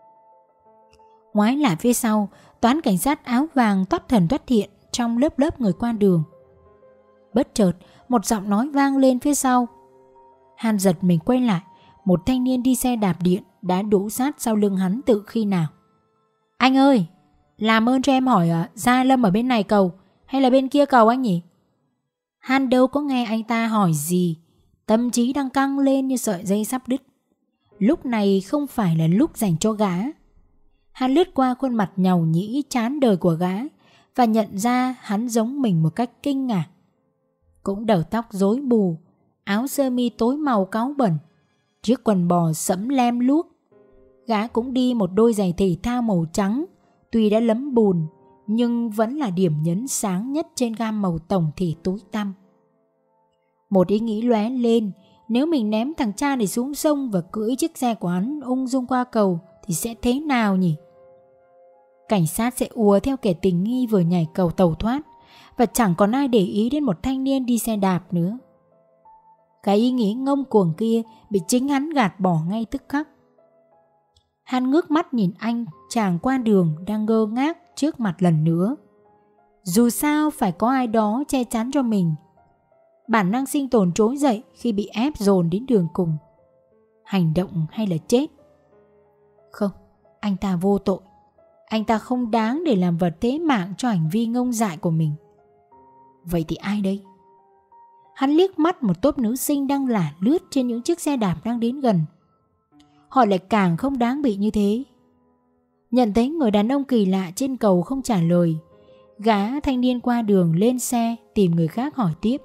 Ngoái lại phía sau, toán cảnh sát áo vàng toát thần toát hiện trong lớp lớp người qua đường. Bất chợt, một giọng nói vang lên phía sau. Han giật mình quay lại. Một thanh niên đi xe đạp điện đã đỗ sát sau lưng hắn từ khi nào. Anh ơi, làm ơn cho em hỏi Gia Lâm ở bên này cầu hay là bên kia cầu anh nhỉ? Han đâu có nghe anh ta hỏi gì, tâm trí đang căng lên như sợi dây sắp đứt. Lúc này không phải là lúc dành cho gã. Han lướt qua khuôn mặt nhàu nhĩ chán đời của gã và nhận ra hắn giống mình một cách kinh ngạc. Cũng đầu tóc rối bù, áo sơ mi tối màu cáu bẩn, chiếc quần bò sẫm lem luốc. Gã cũng đi một đôi giày thể thao màu trắng, tuy đã lấm bùn nhưng vẫn là điểm nhấn sáng nhất trên gam màu tổng thể tối tăm. Một ý nghĩ lóe lên, nếu mình ném thằng cha này xuống sông và cưỡi chiếc xe của hắn ung dung qua cầu thì sẽ thế nào nhỉ? Cảnh sát sẽ ùa theo kẻ tình nghi vừa nhảy cầu tàu thoát, và chẳng còn ai để ý đến một thanh niên đi xe đạp nữa. Cái ý nghĩ ngông cuồng kia bị chính hắn gạt bỏ ngay tức khắc. Hắn ngước mắt nhìn anh chàng qua đường đang ngơ ngác trước mặt lần nữa. Dù sao phải có ai đó che chắn cho mình. Bản năng sinh tồn trỗi dậy khi bị ép dồn đến đường cùng. Hành động hay là chết? Không, anh ta vô tội. Anh ta không đáng để làm vật tế mạng cho hành vi ngông dại của mình. Vậy thì ai đây? Hắn liếc mắt một tốp nữ sinh đang lả lướt trên những chiếc xe đạp đang đến gần. Họ lại càng không đáng bị như thế. Nhận thấy người đàn ông kỳ lạ trên cầu không trả lời, gã thanh niên qua đường lên xe tìm người khác hỏi tiếp.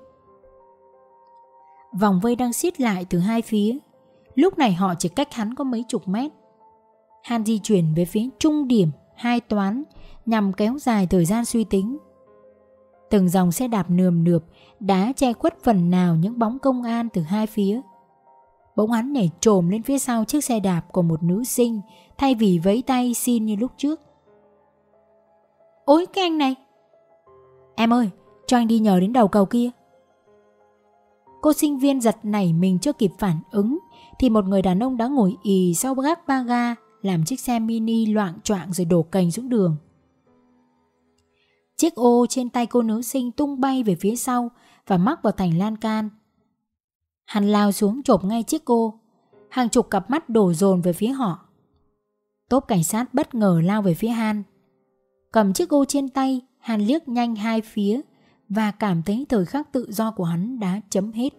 Vòng vây đang xiết lại từ hai phía. Lúc này họ chỉ cách hắn có mấy chục mét. Han di chuyển về phía trung điểm hai toán nhằm kéo dài thời gian suy tính. Từng dòng xe đạp nườm nượp đã che khuất phần nào những bóng công an từ hai phía. Bỗng hắn nhảy chồm lên phía sau chiếc xe đạp của một nữ sinh, thay vì vẫy tay xin như lúc trước. Ôi cái anh này! Em ơi, cho anh đi nhờ đến đầu cầu kia. Cô sinh viên giật nảy mình chưa kịp phản ứng thì một người đàn ông đã ngồi ì sau gác ba ga làm chiếc xe mini loạng choạng rồi đổ cành xuống đường. Chiếc ô trên tay cô nữ sinh tung bay về phía sau và mắc vào thành lan can. Hắn lao xuống chộp ngay chiếc ô. Hàng chục cặp mắt đổ dồn về phía họ. Tốp cảnh sát bất ngờ lao về phía Han. Cầm chiếc ô trên tay, Han liếc nhanh hai phía và cảm thấy thời khắc tự do của hắn đã chấm hết.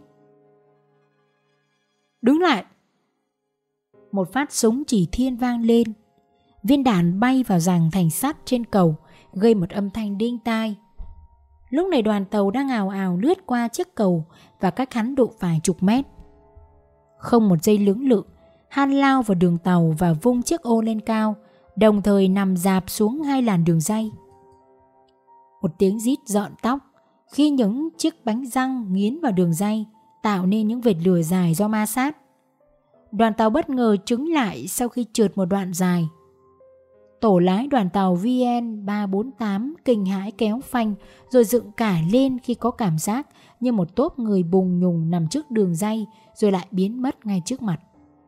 Đứng lại! Một phát súng chỉ thiên vang lên. Viên đạn bay vào giàn thành sắt trên cầu, gây một âm thanh đinh tai. Lúc này đoàn tàu đang ào ào lướt qua chiếc cầu và cách hắn độ vài chục mét. Không một giây lưỡng lự, Han lao vào đường tàu và vung chiếc ô lên cao, đồng thời nằm dạp xuống hai làn đường ray. Một tiếng rít rợn tóc khi những chiếc bánh răng nghiến vào đường ray, tạo nên những vệt lửa dài do ma sát. Đoàn tàu bất ngờ trứng lại sau khi trượt một đoạn dài. Tổ lái đoàn tàu VN348 kinh hãi kéo phanh rồi dựng cả lên khi có cảm giác như một tốp người bùng nhùng nằm trước đường ray rồi lại biến mất ngay trước mặt.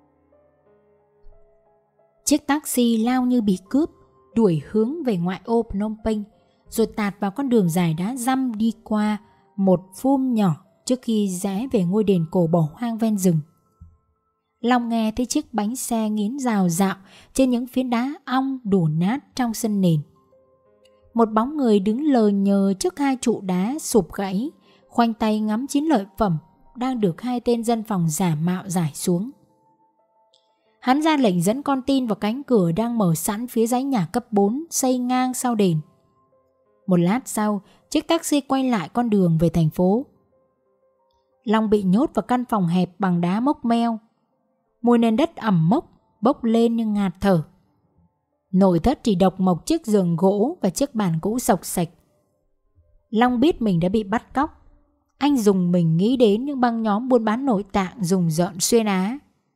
Chiếc taxi lao như bị cướp, đuổi hướng về ngoại ô Phnom Penh rồi tạt vào con đường dài đá dăm đi qua một phum nhỏ trước khi rẽ về ngôi đền cổ bỏ hoang ven rừng. Long nghe thấy chiếc bánh xe nghiến rào rạo trên những phiến đá ong đổ nát trong sân nền. Một bóng người đứng lờ nhờ trước hai trụ đá sụp gãy, khoanh tay ngắm chiến lợi phẩm đang được hai tên dân phòng giả mạo giải xuống. Hắn ra lệnh dẫn con tin vào cánh cửa đang mở sẵn phía dãy nhà cấp 4 xây ngang sau đền. Một lát sau, chiếc taxi quay lại con đường về thành phố. Long bị nhốt vào căn phòng hẹp bằng đá mốc meo. Mùi nền đất ẩm mốc bốc lên như ngạt thở. Nội thất chỉ độc một chiếc giường gỗ và chiếc bàn cũ xộc xệch. Long biết mình đã bị bắt cóc. Anh dùng mình nghĩ đến những băng nhóm buôn bán nội tạng dùng dọn xuyên Á.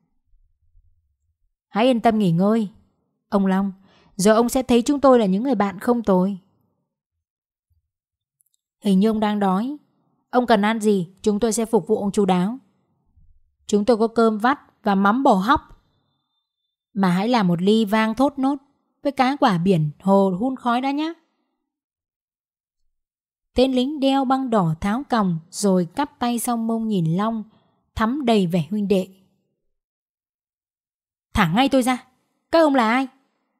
Hãy yên tâm nghỉ ngơi, ông Long. Giờ ông sẽ thấy chúng tôi là những người bạn không tồi. Hình như ông đang đói. Ông cần ăn gì chúng tôi sẽ phục vụ ông chu đáo. Chúng tôi có cơm vắt và mắm bò hóc. Mà hãy làm một ly vang thốt nốt với cá quả biển hồ hun khói đã nhé. Tên lính đeo băng đỏ tháo còng rồi cắp tay sau mông nhìn Long, thắm đầy vẻ huynh đệ. Thả ngay tôi ra. Các ông là ai?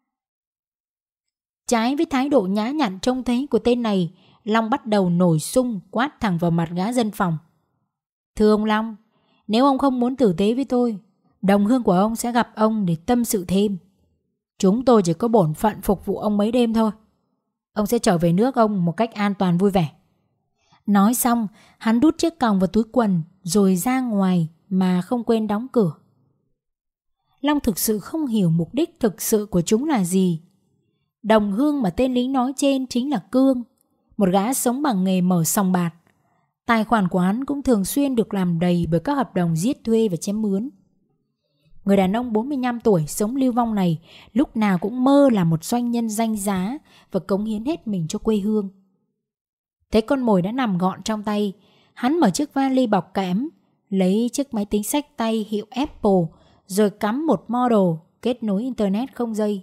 Trái với thái độ nhã nhặn trông thấy của tên này, Long bắt đầu nổi sung quát thẳng vào mặt gã dân phòng. Thưa ông Long, nếu ông không muốn tử tế với tôi, đồng hương của ông sẽ gặp ông để tâm sự thêm. Chúng tôi chỉ có bổn phận phục vụ ông mấy đêm thôi. Ông sẽ trở về nước ông một cách an toàn vui vẻ. Nói xong, hắn đút chiếc còng vào túi quần rồi ra ngoài mà không quên đóng cửa. Long thực sự không hiểu mục đích thực sự của chúng là gì. Đồng hương mà tên lính nói trên chính là Cương, một gã sống bằng nghề mở sòng bạc. Tài khoản của hắn cũng thường xuyên được làm đầy bởi các hợp đồng giết thuê và chém mướn. Người đàn ông 45 tuổi sống lưu vong này lúc nào cũng mơ là một doanh nhân danh giá và cống hiến hết mình cho quê hương. Thấy con mồi đã nằm gọn trong tay, hắn mở chiếc vali bọc kẽm, lấy chiếc máy tính xách tay hiệu Apple rồi cắm một model kết nối internet không dây.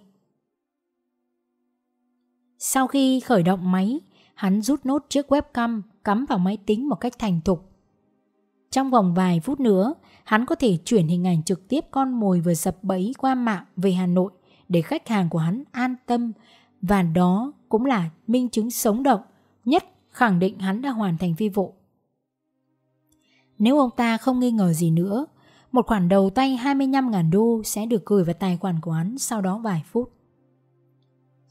Sau khi khởi động máy, hắn rút nốt chiếc webcam cắm vào máy tính một cách thành thục. Trong vòng vài phút nữa, hắn có thể chuyển hình ảnh trực tiếp con mồi vừa sập bẫy qua mạng về Hà Nội để khách hàng của hắn an tâm, và đó cũng là minh chứng sống động nhất khẳng định hắn đã hoàn thành phi vụ. Nếu ông ta không nghi ngờ gì nữa, một khoản đầu tay 25.000 đô sẽ được gửi vào tài khoản của hắn sau đó vài phút.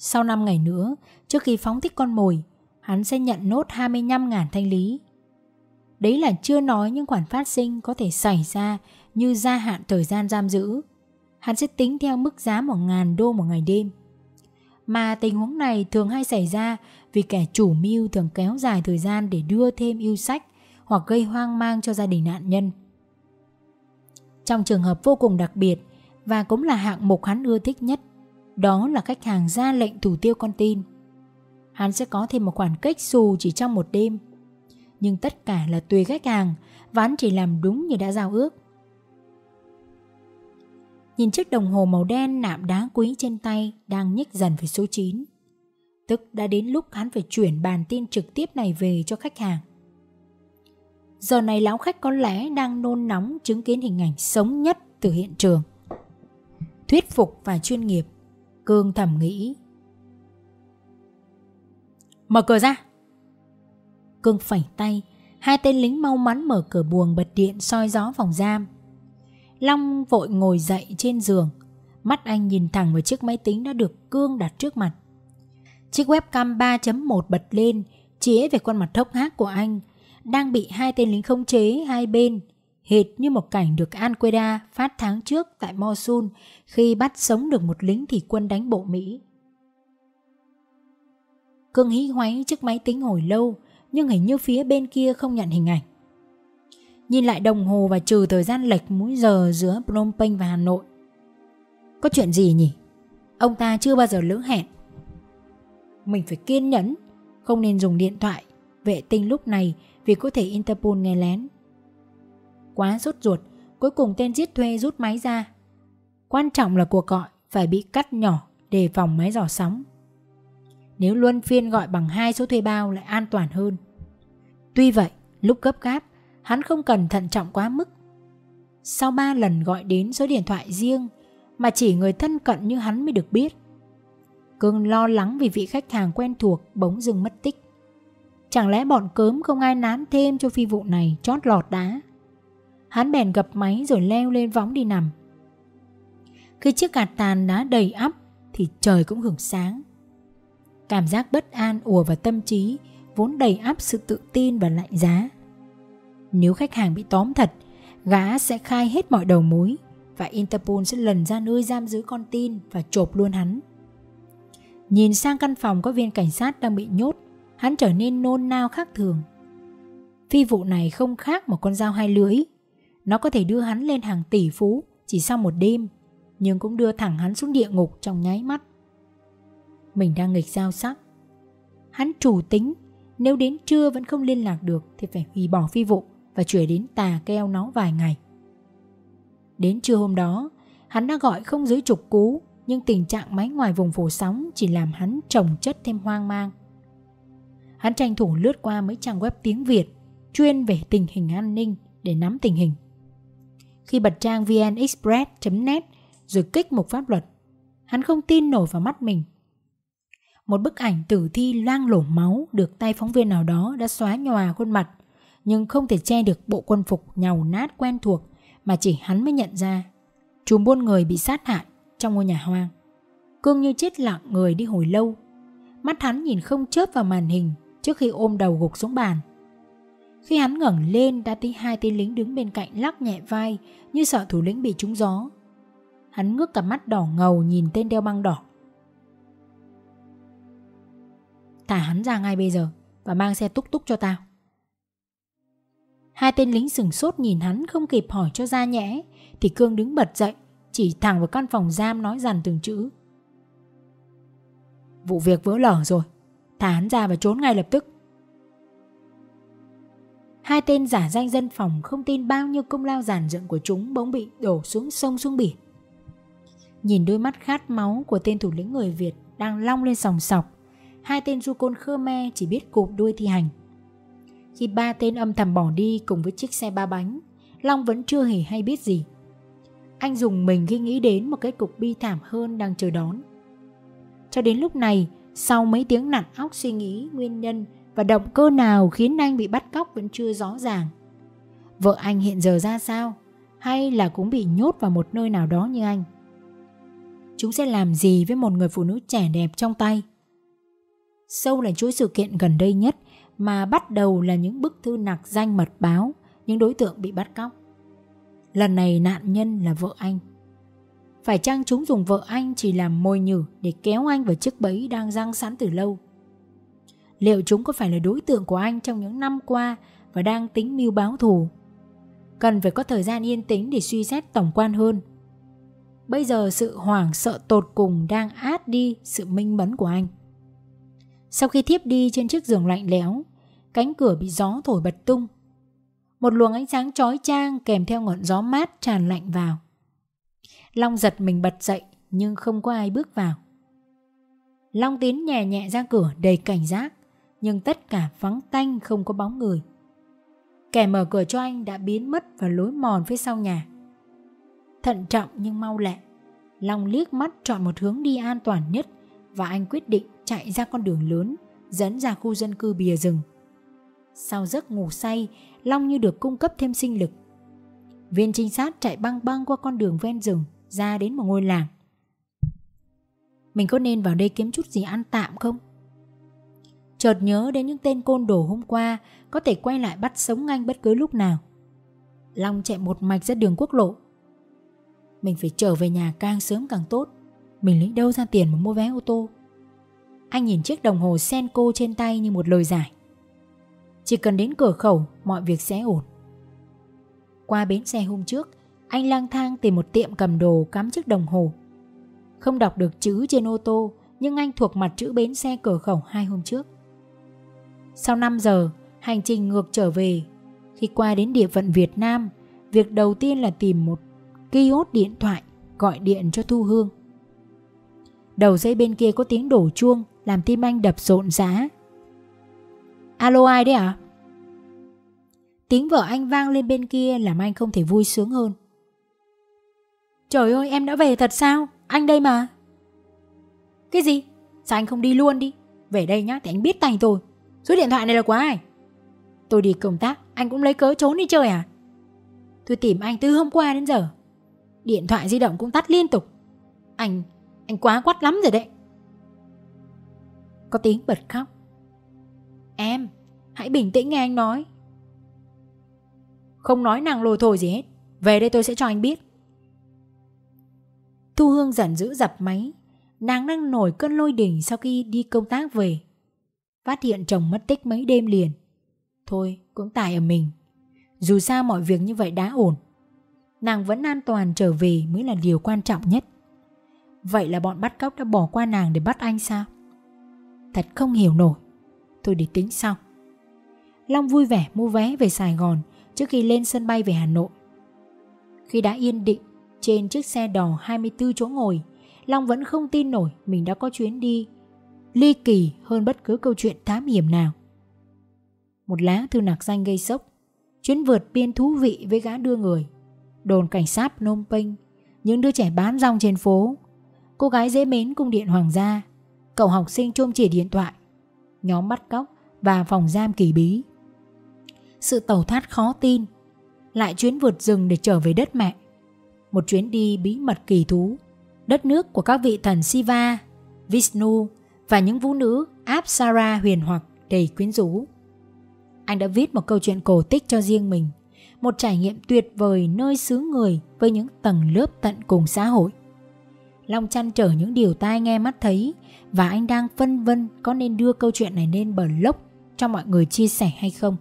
Sau 5 ngày nữa, trước khi phóng thích con mồi, hắn sẽ nhận nốt 25.000 thanh lý. Đấy là chưa nói những khoản phát sinh có thể xảy ra như gia hạn thời gian giam giữ. Hắn sẽ tính theo mức giá 1.000 đô một ngày đêm. Mà tình huống này thường hay xảy ra vì kẻ chủ mưu thường kéo dài thời gian để đưa thêm yêu sách hoặc gây hoang mang cho gia đình nạn nhân. Trong trường hợp vô cùng đặc biệt và cũng là hạng mục hắn ưa thích nhất, đó là khách hàng ra lệnh thủ tiêu con tin, hắn sẽ có thêm một khoản kếch xù chỉ trong một đêm. Nhưng tất cả là tùy khách hàng và hắn chỉ làm đúng như đã giao ước. Nhìn chiếc đồng hồ màu đen nạm đá quý trên tay đang nhích dần về số 9. Tức đã đến lúc hắn phải chuyển bản tin trực tiếp này về cho khách hàng. Giờ này lão khách có lẽ đang nôn nóng chứng kiến hình ảnh sống nhất từ hiện trường. Thuyết phục và chuyên nghiệp, Cương thầm nghĩ. Mở cửa ra. Cương phẩy tay, hai tên lính mau mắn mở cửa buồng bật điện soi gió phòng giam. Long vội ngồi dậy trên giường, mắt anh nhìn thẳng vào chiếc máy tính đã được Cương đặt trước mặt. Chiếc webcam 3.1 bật lên, chĩa về khuôn mặt hốc hác của anh, đang bị hai tên lính khống chế hai bên, hệt như một cảnh được Al-Qaeda phát tháng trước tại Mosul khi bắt sống được một lính thủy quân đánh bộ Mỹ. Cương hí hoáy chiếc máy tính hồi lâu, nhưng hình như phía bên kia không nhận hình ảnh. Nhìn lại đồng hồ và trừ thời gian lệch múi giờ giữa Phnom Penh và Hà Nội. Có chuyện gì nhỉ? Ông ta chưa bao giờ lỡ hẹn. Mình phải kiên nhẫn, không nên dùng điện thoại vệ tinh lúc này vì có thể Interpol nghe lén. Quá sốt ruột, cuối cùng tên giết thuê rút máy ra. Quan trọng là cuộc gọi phải bị cắt nhỏ đề phòng máy dò sóng. Nếu luân phiên gọi bằng 2 số thuê bao lại an toàn hơn. Tuy vậy, lúc gấp gáp, hắn không cần thận trọng quá mức. Sau 3 lần gọi đến số điện thoại riêng mà chỉ người thân cận như hắn mới được biết, Cương lo lắng vì vị khách hàng quen thuộc bỗng dưng mất tích. Chẳng lẽ bọn cớm không ai nán thêm cho phi vụ này chót lọt đá? Hắn bèn gập máy rồi leo lên võng đi nằm. Khi chiếc gạt tàn đã đầy ắp thì trời cũng hửng sáng. Cảm giác bất an ùa vào tâm trí vốn đầy ắp sự tự tin và lạnh giá. Nếu khách hàng bị tóm thật, gã sẽ khai hết mọi đầu mối và Interpol sẽ lần ra nơi giam giữ con tin và chộp luôn hắn. Nhìn sang căn phòng có viên cảnh sát đang bị nhốt, hắn trở nên nôn nao khác thường. Phi vụ này không khác một con dao hai lưỡi. Nó có thể đưa hắn lên hàng tỷ phú chỉ sau một đêm, nhưng cũng đưa thẳng hắn xuống địa ngục trong nháy mắt. Mình đang nghịch giao sắc. Hắn chủ tính nếu đến trưa vẫn không liên lạc được thì phải hủy bỏ phi vụ và chuyển đến Tà Keo nó vài ngày. Đến trưa hôm đó, hắn đã gọi không dưới chục cú, nhưng tình trạng máy ngoài vùng phủ sóng chỉ làm hắn chồng chất thêm hoang mang. Hắn tranh thủ lướt qua mấy trang web tiếng Việt chuyên về tình hình an ninh để nắm tình hình. Khi bật trang vnexpress.net rồi kích mục pháp luật, hắn không tin nổi vào mắt mình. Một bức ảnh tử thi loang lổ máu được tay phóng viên nào đó đã xóa nhòa khuôn mặt, nhưng không thể che được bộ quân phục nhàu nát quen thuộc mà chỉ hắn mới nhận ra. Chùm buôn người bị sát hại trong ngôi nhà hoang. Cương như chết lặng người đi hồi lâu. Mắt hắn nhìn không chớp vào màn hình trước khi ôm đầu gục xuống bàn. Khi hắn ngẩng lên đã thấy hai tên lính đứng bên cạnh lắc nhẹ vai như sợ thủ lĩnh bị trúng gió. Hắn ngước cặp mắt đỏ ngầu nhìn tên đeo băng đỏ. Thả hắn ra ngay bây giờ và mang xe túc túc cho tao. Hai tên lính sửng sốt nhìn hắn không kịp hỏi cho ra nhẽ thì Cương đứng bật dậy, chỉ thẳng vào căn phòng giam nói dằn từng chữ. Vụ việc vỡ lở rồi, thả hắn ra và trốn ngay lập tức. Hai tên giả danh dân phòng không tin bao nhiêu công lao giản dựng của chúng bỗng bị đổ xuống sông xuống biển. Nhìn đôi mắt khát máu của tên thủ lĩnh người Việt đang long lên sòng sọc, hai tên du côn Khmer chỉ biết cụp đuôi thi hành. Khi ba tên âm thầm bỏ đi cùng với chiếc xe ba bánh, Long vẫn chưa hề hay biết gì. Anh dùng mình khi nghĩ đến một cái cục bi thảm hơn đang chờ đón. Cho đến lúc này, sau mấy tiếng nặn óc suy nghĩ nguyên nhân và động cơ nào khiến anh bị bắt cóc vẫn chưa rõ ràng. Vợ anh hiện giờ ra sao? Hay là cũng bị nhốt vào một nơi nào đó như anh? chúng sẽ làm gì với một người phụ nữ trẻ đẹp trong tay. Sâu là chuỗi sự kiện gần đây nhất, mà bắt đầu là những bức thư nặc danh mật báo những đối tượng bị bắt cóc. Lần này nạn nhân là vợ anh. Phải chăng chúng dùng vợ anh chỉ làm mồi nhử để kéo anh vào chiếc bẫy đang giăng sẵn từ lâu? Liệu chúng có phải là đối tượng của anh trong những năm qua và đang tính mưu báo thù? Cần phải có thời gian yên tĩnh để suy xét tổng quan hơn. Bây giờ sự hoảng sợ tột cùng đang át đi sự minh mẫn của anh. Sau khi thiếp đi trên chiếc giường lạnh lẽo, cánh cửa bị gió thổi bật tung. Một luồng ánh sáng chói chang kèm theo ngọn gió mát tràn lạnh vào. Long giật mình bật dậy nhưng không có ai bước vào. Long tiến nhẹ nhẹ ra cửa đầy cảnh giác, nhưng tất cả vắng tanh, không có bóng người. Kẻ mở cửa cho anh đã biến mất vào lối mòn phía sau nhà. Thận trọng nhưng mau lẹ, Long liếc mắt chọn một hướng đi an toàn nhất và anh quyết định chạy ra con đường lớn dẫn ra khu dân cư bìa rừng. Sau giấc ngủ say, Long như được cung cấp thêm sinh lực. Viên trinh sát chạy băng băng qua con đường ven rừng ra đến một ngôi làng. Mình có nên vào đây kiếm chút gì ăn tạm không? Chợt nhớ đến những tên côn đồ hôm qua có thể quay lại bắt sống anh bất cứ lúc nào. Long chạy một mạch ra đường quốc lộ. Mình phải trở về nhà càng sớm càng tốt. Mình lấy đâu ra tiền mà mua vé ô tô? Anh nhìn chiếc đồng hồ Senko trên tay như một lời giải. Chỉ cần đến cửa khẩu, mọi việc sẽ ổn. Qua bến xe hôm trước, anh lang thang tìm một tiệm cầm đồ cắm chiếc đồng hồ. Không đọc được chữ trên ô tô, nhưng anh thuộc mặt chữ bến xe cửa khẩu 2 hôm trước. Sau 5 giờ, hành trình ngược trở về. Khi qua đến địa phận Việt Nam, việc đầu tiên là tìm một kiosk điện thoại gọi điện cho Thu Hương. Đầu dây bên kia có tiếng đổ chuông làm tim anh đập rộn rã. Alo, ai đấy ạ? Tiếng vợ anh vang lên bên kia làm anh không thể vui sướng hơn. Trời ơi, em đã về thật sao? Anh đây mà. Cái gì? Sao anh không đi luôn đi? Về đây nhá, thì anh biết tay tôi. Số điện thoại này là của ai? Tôi đi công tác, anh cũng lấy cớ trốn đi chơi à? Tôi tìm anh từ hôm qua đến giờ. Điện thoại di động cũng tắt liên tục. Anh quá quắt lắm rồi đấy. Có tiếng bật khóc. Em, hãy bình tĩnh nghe anh nói. Không nói năng lôi thôi gì hết. Về đây tôi sẽ cho anh biết. Thu Hương giận dữ dập máy. Nàng đang nổi cơn lôi đình sau khi đi công tác về. Phát hiện chồng mất tích mấy đêm liền. Thôi cũng tại ở mình. Dù sao mọi việc như vậy đã ổn. Nàng vẫn an toàn trở về mới là điều quan trọng nhất. Vậy là bọn bắt cóc đã bỏ qua nàng để bắt anh sao? Thật không hiểu nổi. Thôi để tính sau. Long vui vẻ mua vé về Sài Gòn trước khi lên sân bay về Hà Nội. Khi đã yên định trên chiếc xe đò 24 chỗ ngồi, Long vẫn không tin nổi mình đã có chuyến đi ly kỳ hơn bất cứ câu chuyện thám hiểm nào. Một lá thư nặc danh gây sốc, chuyến vượt biên thú vị với gã đưa người, đồn cảnh sát Phnom Penh, những đứa trẻ bán rong trên phố, cô gái dễ mến cung điện hoàng gia, cậu học sinh chôm chìa điện thoại, nhóm bắt cóc và phòng giam kỳ bí. Sự tẩu thoát khó tin, lại chuyến vượt rừng để trở về đất mẹ, một chuyến đi bí mật kỳ thú, đất nước của các vị thần Shiva, Vishnu và những vũ nữ Apsara huyền hoặc đầy quyến rũ. Anh đã viết một câu chuyện cổ tích cho riêng mình, một trải nghiệm tuyệt vời nơi xứ người với những tầng lớp tận cùng xã hội. Long trăn trở những điều tai nghe mắt thấy và anh đang phân vân có nên đưa câu chuyện này lên blog cho mọi người chia sẻ hay không.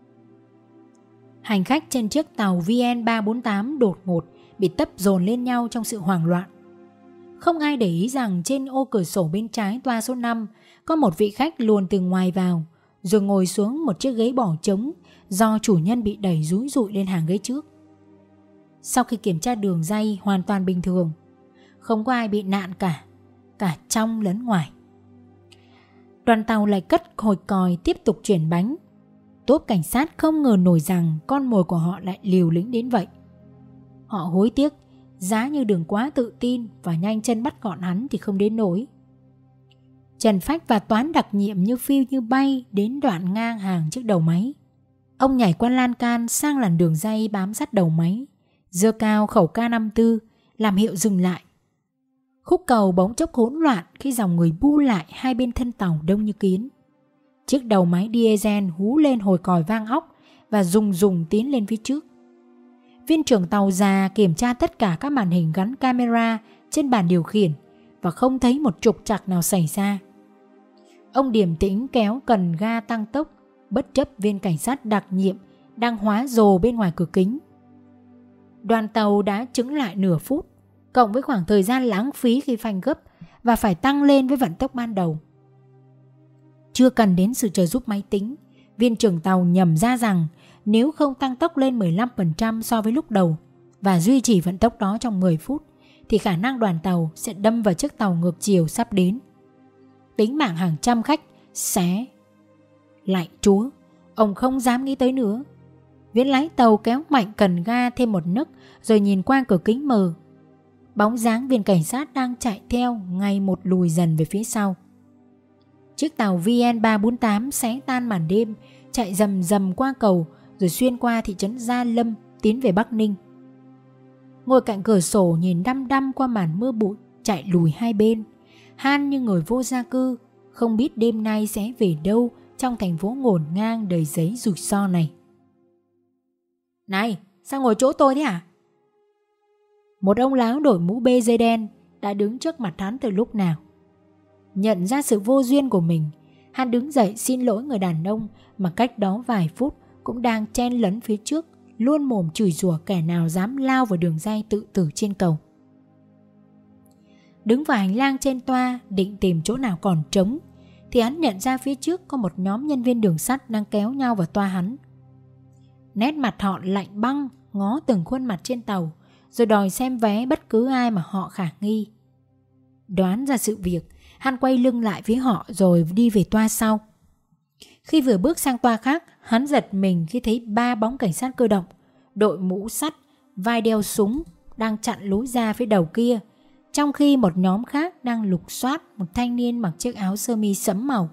Hành khách trên chiếc tàu VN348 đột ngột bị tấp dồn lên nhau trong sự hoảng loạn. Không ai để ý rằng trên ô cửa sổ bên trái toa số 5 có một vị khách luồn từ ngoài vào, rồi ngồi xuống một chiếc ghế bỏ trống do chủ nhân bị đẩy dúi dụi lên hàng ghế trước. Sau khi kiểm tra đường ray hoàn toàn bình thường, không có ai bị nạn cả trong lẫn ngoài. Đoàn tàu lại cất hồi còi tiếp tục chuyển bánh. Tốp cảnh sát không ngờ nổi rằng con mồi của họ lại liều lĩnh đến vậy. Họ hối tiếc, giá như Đường quá tự tin và nhanh chân bắt gọn hắn thì không đến nỗi. Trần Phách và Toán đặc nhiệm như phiêu như bay đến đoạn ngang hàng trước đầu máy. Ông nhảy qua lan can sang làn đường ray bám sát đầu máy, giơ cao khẩu K54 làm hiệu dừng lại. Khúc cầu bỗng chốc hỗn loạn khi dòng người bu lại hai bên thân tàu đông như kiến. Chiếc đầu máy diesel hú lên hồi còi vang óc và rùng tiến lên phía trước. Viên trưởng tàu già kiểm tra tất cả các màn hình gắn camera trên bàn điều khiển và không thấy một trục trặc nào xảy ra. Ông điềm tĩnh kéo cần ga tăng tốc, bất chấp viên cảnh sát đặc nhiệm đang hóa rồ bên ngoài cửa kính. Đoàn tàu đã chững lại nửa phút, cộng với khoảng thời gian lãng phí khi phanh gấp và phải tăng lên với vận tốc ban đầu. Chưa cần đến sự trợ giúp máy tính, viên trưởng tàu nhẩm ra rằng nếu không tăng tốc lên 15% so với lúc đầu và duy trì vận tốc đó trong 10 phút thì khả năng đoàn tàu sẽ đâm vào chiếc tàu ngược chiều sắp đến. Tính mạng hàng trăm khách sẽ... Lạy Chúa, ông không dám nghĩ tới nữa. Viên lái tàu kéo mạnh cần ga thêm một nấc rồi nhìn qua cửa kính mờ. Bóng dáng viên cảnh sát đang chạy theo ngày một lùi dần về phía sau. Chiếc tàu VN348 xé tan màn đêm, chạy rầm rầm qua cầu rồi xuyên qua thị trấn Gia Lâm tiến về Bắc Ninh. Ngồi cạnh cửa sổ nhìn đăm đăm qua màn mưa bụi chạy lùi hai bên, Han như người vô gia cư, không biết đêm nay sẽ về đâu trong thành phố ngổn ngang đầy giấy rủi ro này. Này, sao ngồi chỗ tôi thế hả? Một ông lão đội mũ bê dây đen đã đứng trước mặt hắn từ lúc nào. Nhận ra sự vô duyên của mình, hắn đứng dậy xin lỗi người đàn ông mà cách đó vài phút cũng đang chen lấn phía trước, luôn mồm chửi rủa kẻ nào dám lao vào đường ray tự tử trên cầu. Đứng vào hành lang trên toa định tìm chỗ nào còn trống thì hắn nhận ra phía trước có một nhóm nhân viên đường sắt đang kéo nhau vào toa hắn. Nét mặt họ lạnh băng, ngó từng khuôn mặt trên tàu rồi đòi xem vé bất cứ ai mà họ khả nghi. Đoán ra sự việc, hắn quay lưng lại phía họ rồi đi về toa sau. Khi vừa bước sang toa khác, hắn giật mình khi thấy 3 bóng cảnh sát cơ động, đội mũ sắt, vai đeo súng đang chặn lối ra phía đầu kia, trong khi một nhóm khác đang lục soát một thanh niên mặc chiếc áo sơ mi sẫm màu.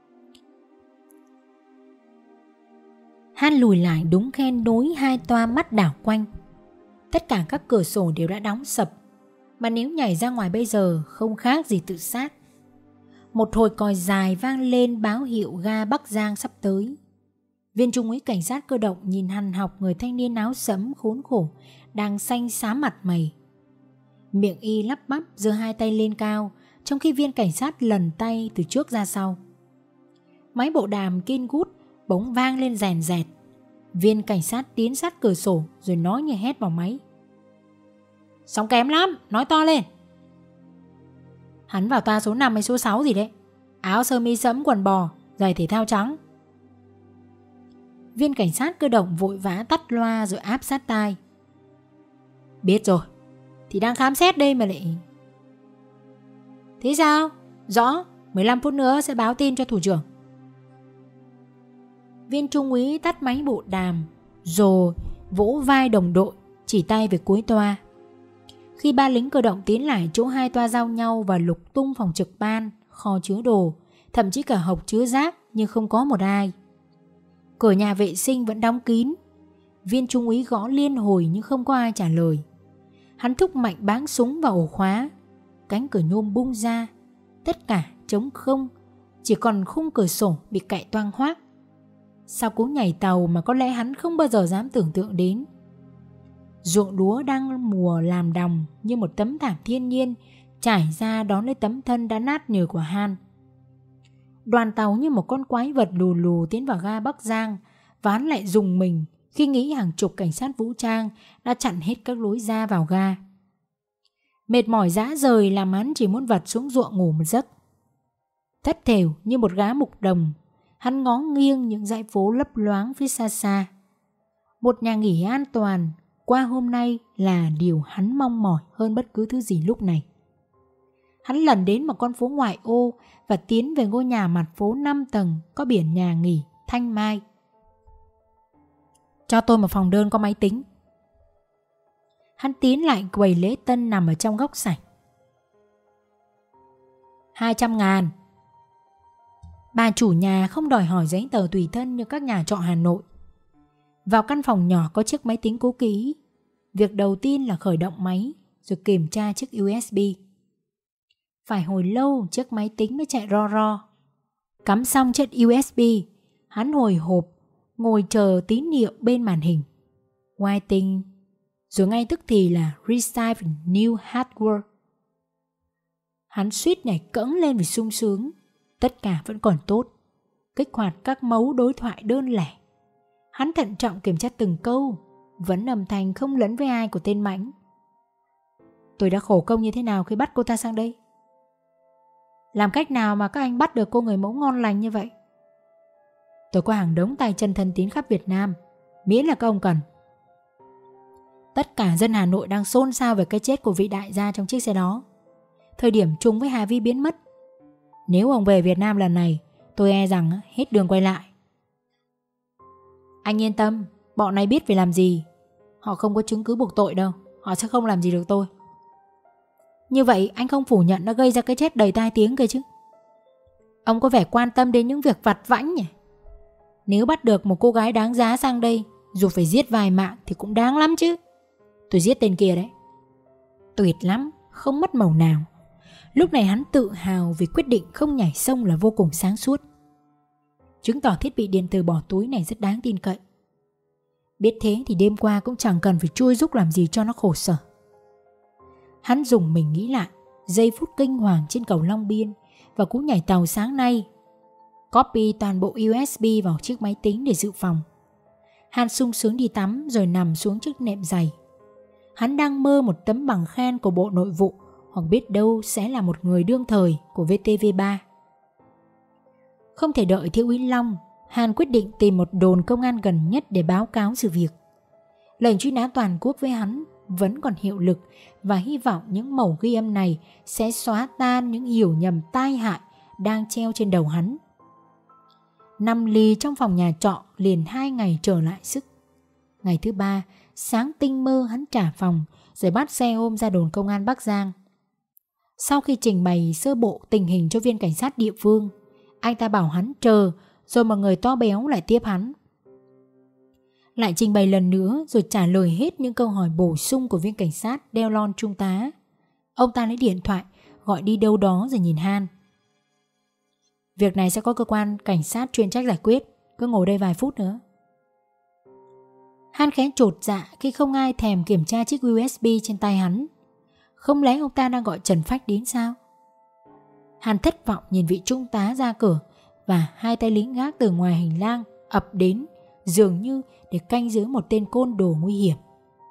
Han lùi lại đúng khe nối hai toa mắt đảo quanh. Tất cả các cửa sổ đều đã đóng sập, mà nếu nhảy ra ngoài bây giờ không khác gì tự sát. Một hồi còi dài vang lên báo hiệu ga Bắc Giang sắp tới. Viên trung úy cảnh sát cơ động nhìn hằn học người thanh niên áo sẫm khốn khổ đang xanh xám mặt mày. Miệng y lắp bắp giơ hai tay lên cao, trong khi viên cảnh sát lần tay từ trước ra sau. Máy bộ đàm Kingut bỗng vang lên rèn rẹt. Viên cảnh sát tiến sát cửa sổ rồi nói như hét vào máy. Sóng kém lắm, nói to lên. Hắn vào toa số 5 hay số 6 gì đấy. Áo sơ mi sẫm quần bò, giày thể thao trắng. Viên cảnh sát cơ động vội vã tắt loa rồi áp sát tai. Biết rồi, thì đang khám xét đây mà lại. Thế sao? Rõ, 15 phút nữa sẽ báo tin cho thủ trưởng. Viên trung úy tắt máy bộ đàm rồi vỗ vai đồng đội, chỉ tay về cuối toa. Khi 3 lính cơ động tiến lại chỗ hai toa giao nhau và lục tung phòng trực ban, kho chứa đồ, thậm chí cả hộc chứa rác, nhưng không có một ai. Cửa nhà vệ sinh vẫn đóng kín. Viên trung úy gõ liên hồi nhưng không có ai trả lời. Hắn thúc mạnh báng súng vào ổ khóa. Cánh cửa nhôm bung ra, tất cả trống không, chỉ còn khung cửa sổ bị cạy toang hoác. Sau cú nhảy tàu mà có lẽ hắn không bao giờ dám tưởng tượng đến. Ruộng lúa đang mùa làm đồng như một tấm thảm thiên nhiên trải ra đón lấy tấm thân đã nát nhừ của Han. Đoàn tàu như một con quái vật lù lù tiến vào ga Bắc Giang, và hắn lại rùng mình khi nghĩ hàng chục cảnh sát vũ trang đã chặn hết các lối ra vào ga. Mệt mỏi rã rời làm hắn chỉ muốn vật xuống ruộng ngủ một giấc. Thất thểu như một gã mục đồng, hắn ngó nghiêng những dãy phố lấp loáng phía xa xa. Một nhà nghỉ an toàn qua hôm nay là điều hắn mong mỏi hơn bất cứ thứ gì lúc này. Hắn lần đến một con phố ngoại ô và tiến về ngôi nhà mặt phố 5 tầng có biển nhà nghỉ Thanh Mai. Cho tôi một phòng đơn có máy tính. Hắn tiến lại quầy lễ tân nằm ở trong góc sảnh. 200.000. Bà chủ nhà không đòi hỏi giấy tờ tùy thân như các nhà trọ Hà Nội. Vào căn phòng nhỏ có chiếc máy tính cũ kỹ. Việc đầu tiên là khởi động máy rồi kiểm tra chiếc USB. Phải hồi lâu chiếc máy tính mới chạy ro ro. Cắm xong chiếc USB, hắn hồi hộp ngồi chờ tín hiệu bên màn hình. Waiting, rồi ngay tức thì là Receive New Hardware. Hắn suýt nhảy cẫng lên vì sung sướng. Tất cả vẫn còn tốt. Kích hoạt các mấu đối thoại đơn lẻ. Hắn thận trọng kiểm tra từng câu, vẫn âm thanh không lẫn với ai của tên Mãnh. Tôi đã khổ công như thế nào khi bắt cô ta sang đây? Làm cách nào mà các anh bắt được cô người mẫu ngon lành như vậy? Tôi có hàng đống tay chân thân tín khắp Việt Nam, miễn là các ông cần. Tất cả dân Hà Nội đang xôn xao về cái chết của vị đại gia trong chiếc xe đó. Thời điểm chung với Hà Vi biến mất. Nếu ông về Việt Nam lần này, tôi e rằng hết đường quay lại. Anh yên tâm, bọn này biết phải làm gì. Họ không có chứng cứ buộc tội đâu. Họ sẽ không làm gì được tôi. Như vậy anh không phủ nhận đã gây ra cái chết đầy tai tiếng kia chứ? Ông có vẻ quan tâm đến những việc vặt vãnh nhỉ? Nếu bắt được một cô gái đáng giá sang đây, dù phải giết vài mạng thì cũng đáng lắm chứ. Tôi giết tên kia đấy. Tuyệt lắm, không mất màu nào. Lúc này hắn tự hào vì quyết định không nhảy sông là vô cùng sáng suốt. Chứng tỏ thiết bị điện tử bỏ túi này rất đáng tin cậy. Biết thế thì đêm qua cũng chẳng cần phải chui rúc làm gì cho nó khổ sở. Hắn dùng mình nghĩ lại giây phút kinh hoàng trên cầu Long Biên và cú nhảy tàu sáng nay. Copy toàn bộ USB vào chiếc máy tính để dự phòng. Hắn sung sướng đi tắm rồi nằm xuống chiếc nệm dày. Hắn đang mơ một tấm bằng khen của Bộ Nội vụ, hoặc biết đâu sẽ là một người đương thời của VTV3. Không thể đợi Thiếu úy Long, Hàn quyết định tìm một đồn công an gần nhất để báo cáo sự việc. Lệnh truy nã toàn quốc với hắn vẫn còn hiệu lực và hy vọng những mẩu ghi âm này sẽ xóa tan những hiểu nhầm tai hại đang treo trên đầu hắn. Nằm lì trong phòng nhà trọ liền 2 ngày trở lại sức. Ngày thứ 3, sáng tinh mơ hắn trả phòng rồi bắt xe ôm ra đồn công an Bắc Giang. Sau khi trình bày sơ bộ tình hình cho viên cảnh sát địa phương, anh ta bảo hắn chờ rồi một người to béo lại tiếp hắn. Lại trình bày lần nữa rồi trả lời hết những câu hỏi bổ sung của viên cảnh sát đeo lon trung tá. Ông ta lấy điện thoại gọi đi đâu đó rồi nhìn Han. Việc này sẽ có cơ quan cảnh sát chuyên trách giải quyết, cứ ngồi đây vài phút nữa. Han khẽ chột dạ khi không ai thèm kiểm tra chiếc USB trên tay hắn. Không lẽ ông ta đang gọi Trần Phách đến sao? Han thất vọng nhìn vị trung tá ra cửa và 2 tay lính gác từ ngoài hành lang ập đến, dường như để canh giữ một tên côn đồ nguy hiểm.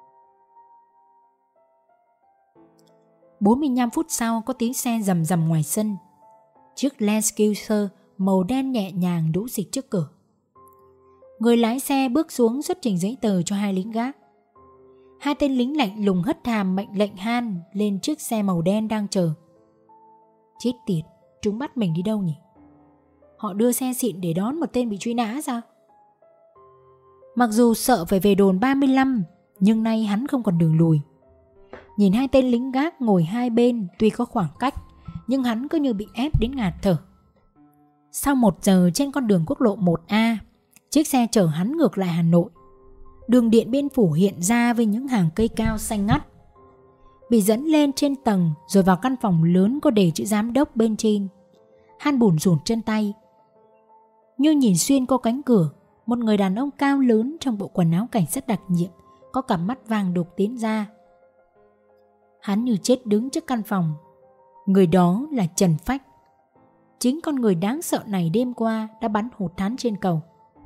45 phút sau có tiếng xe rầm rầm ngoài sân. Chiếc Land Cruiser màu đen nhẹ nhàng đỗ dịch trước cửa. Người lái xe bước xuống xuất trình giấy tờ cho 2 lính gác. 2 tên lính lạnh lùng hất hàm mệnh lệnh Han lên chiếc xe màu đen đang chờ. Chết tiệt, chúng bắt mình đi đâu nhỉ? Họ đưa xe xịn để đón một tên bị truy nã sao? Mặc dù sợ phải về đồn 35, nhưng nay hắn không còn đường lùi. Nhìn 2 tên lính gác ngồi hai bên tuy có khoảng cách, nhưng hắn cứ như bị ép đến ngạt thở. Sau 1 giờ trên con đường quốc lộ 1A, chiếc xe chở hắn ngược lại Hà Nội. Đường Điện Biên Phủ hiện ra với những hàng cây cao xanh ngắt. Bị dẫn lên trên tầng rồi vào căn phòng lớn có đề chữ giám đốc bên trên. Han bủn rủn chân tay. Như nhìn xuyên qua cánh cửa, một người đàn ông cao lớn trong bộ quần áo cảnh sát đặc nhiệm, có cặp mắt vàng đục tiến ra. Hắn như chết đứng trước căn phòng. Người đó là Trần Phách. Chính con người đáng sợ này đêm qua đã bắn hụt hắn trên cầu.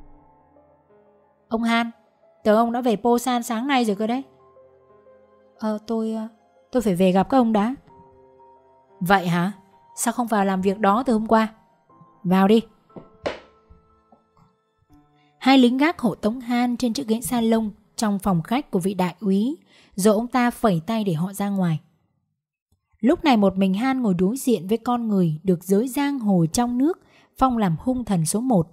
Ông Han, tưởng ông đã về Posan sáng nay rồi cơ đấy. Tôi phải về gặp các ông đã. Vậy hả? Sao không vào làm việc đó từ hôm qua? Vào đi. 2 lính gác hộ tống Han trên chiếc ghế salon trong phòng khách của vị đại úy, rồi ông ta phẩy tay để họ ra ngoài. Lúc này một mình Han ngồi đối diện với con người được giới giang hồ trong nước phong làm hung thần số 1.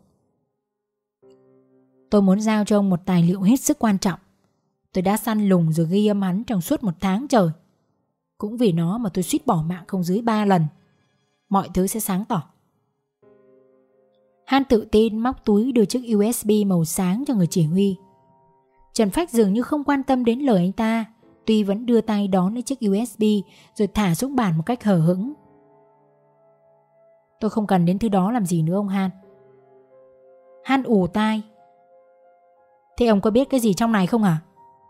Tôi muốn giao cho ông một tài liệu hết sức quan trọng. Tôi đã săn lùng rồi ghi âm hắn trong suốt 1 tháng trời. Cũng vì nó mà tôi suýt bỏ mạng không dưới 3 lần. Mọi thứ sẽ sáng tỏ. Han tự tin móc túi đưa chiếc USB màu sáng cho người chỉ huy. Trần Phách dường như không quan tâm đến lời anh ta, tuy vẫn đưa tay đón lấy chiếc USB rồi thả xuống bàn một cách hờ hững. Tôi không cần đến thứ đó làm gì nữa ông Han. Han ù tai. Thế ông có biết cái gì trong này không hả?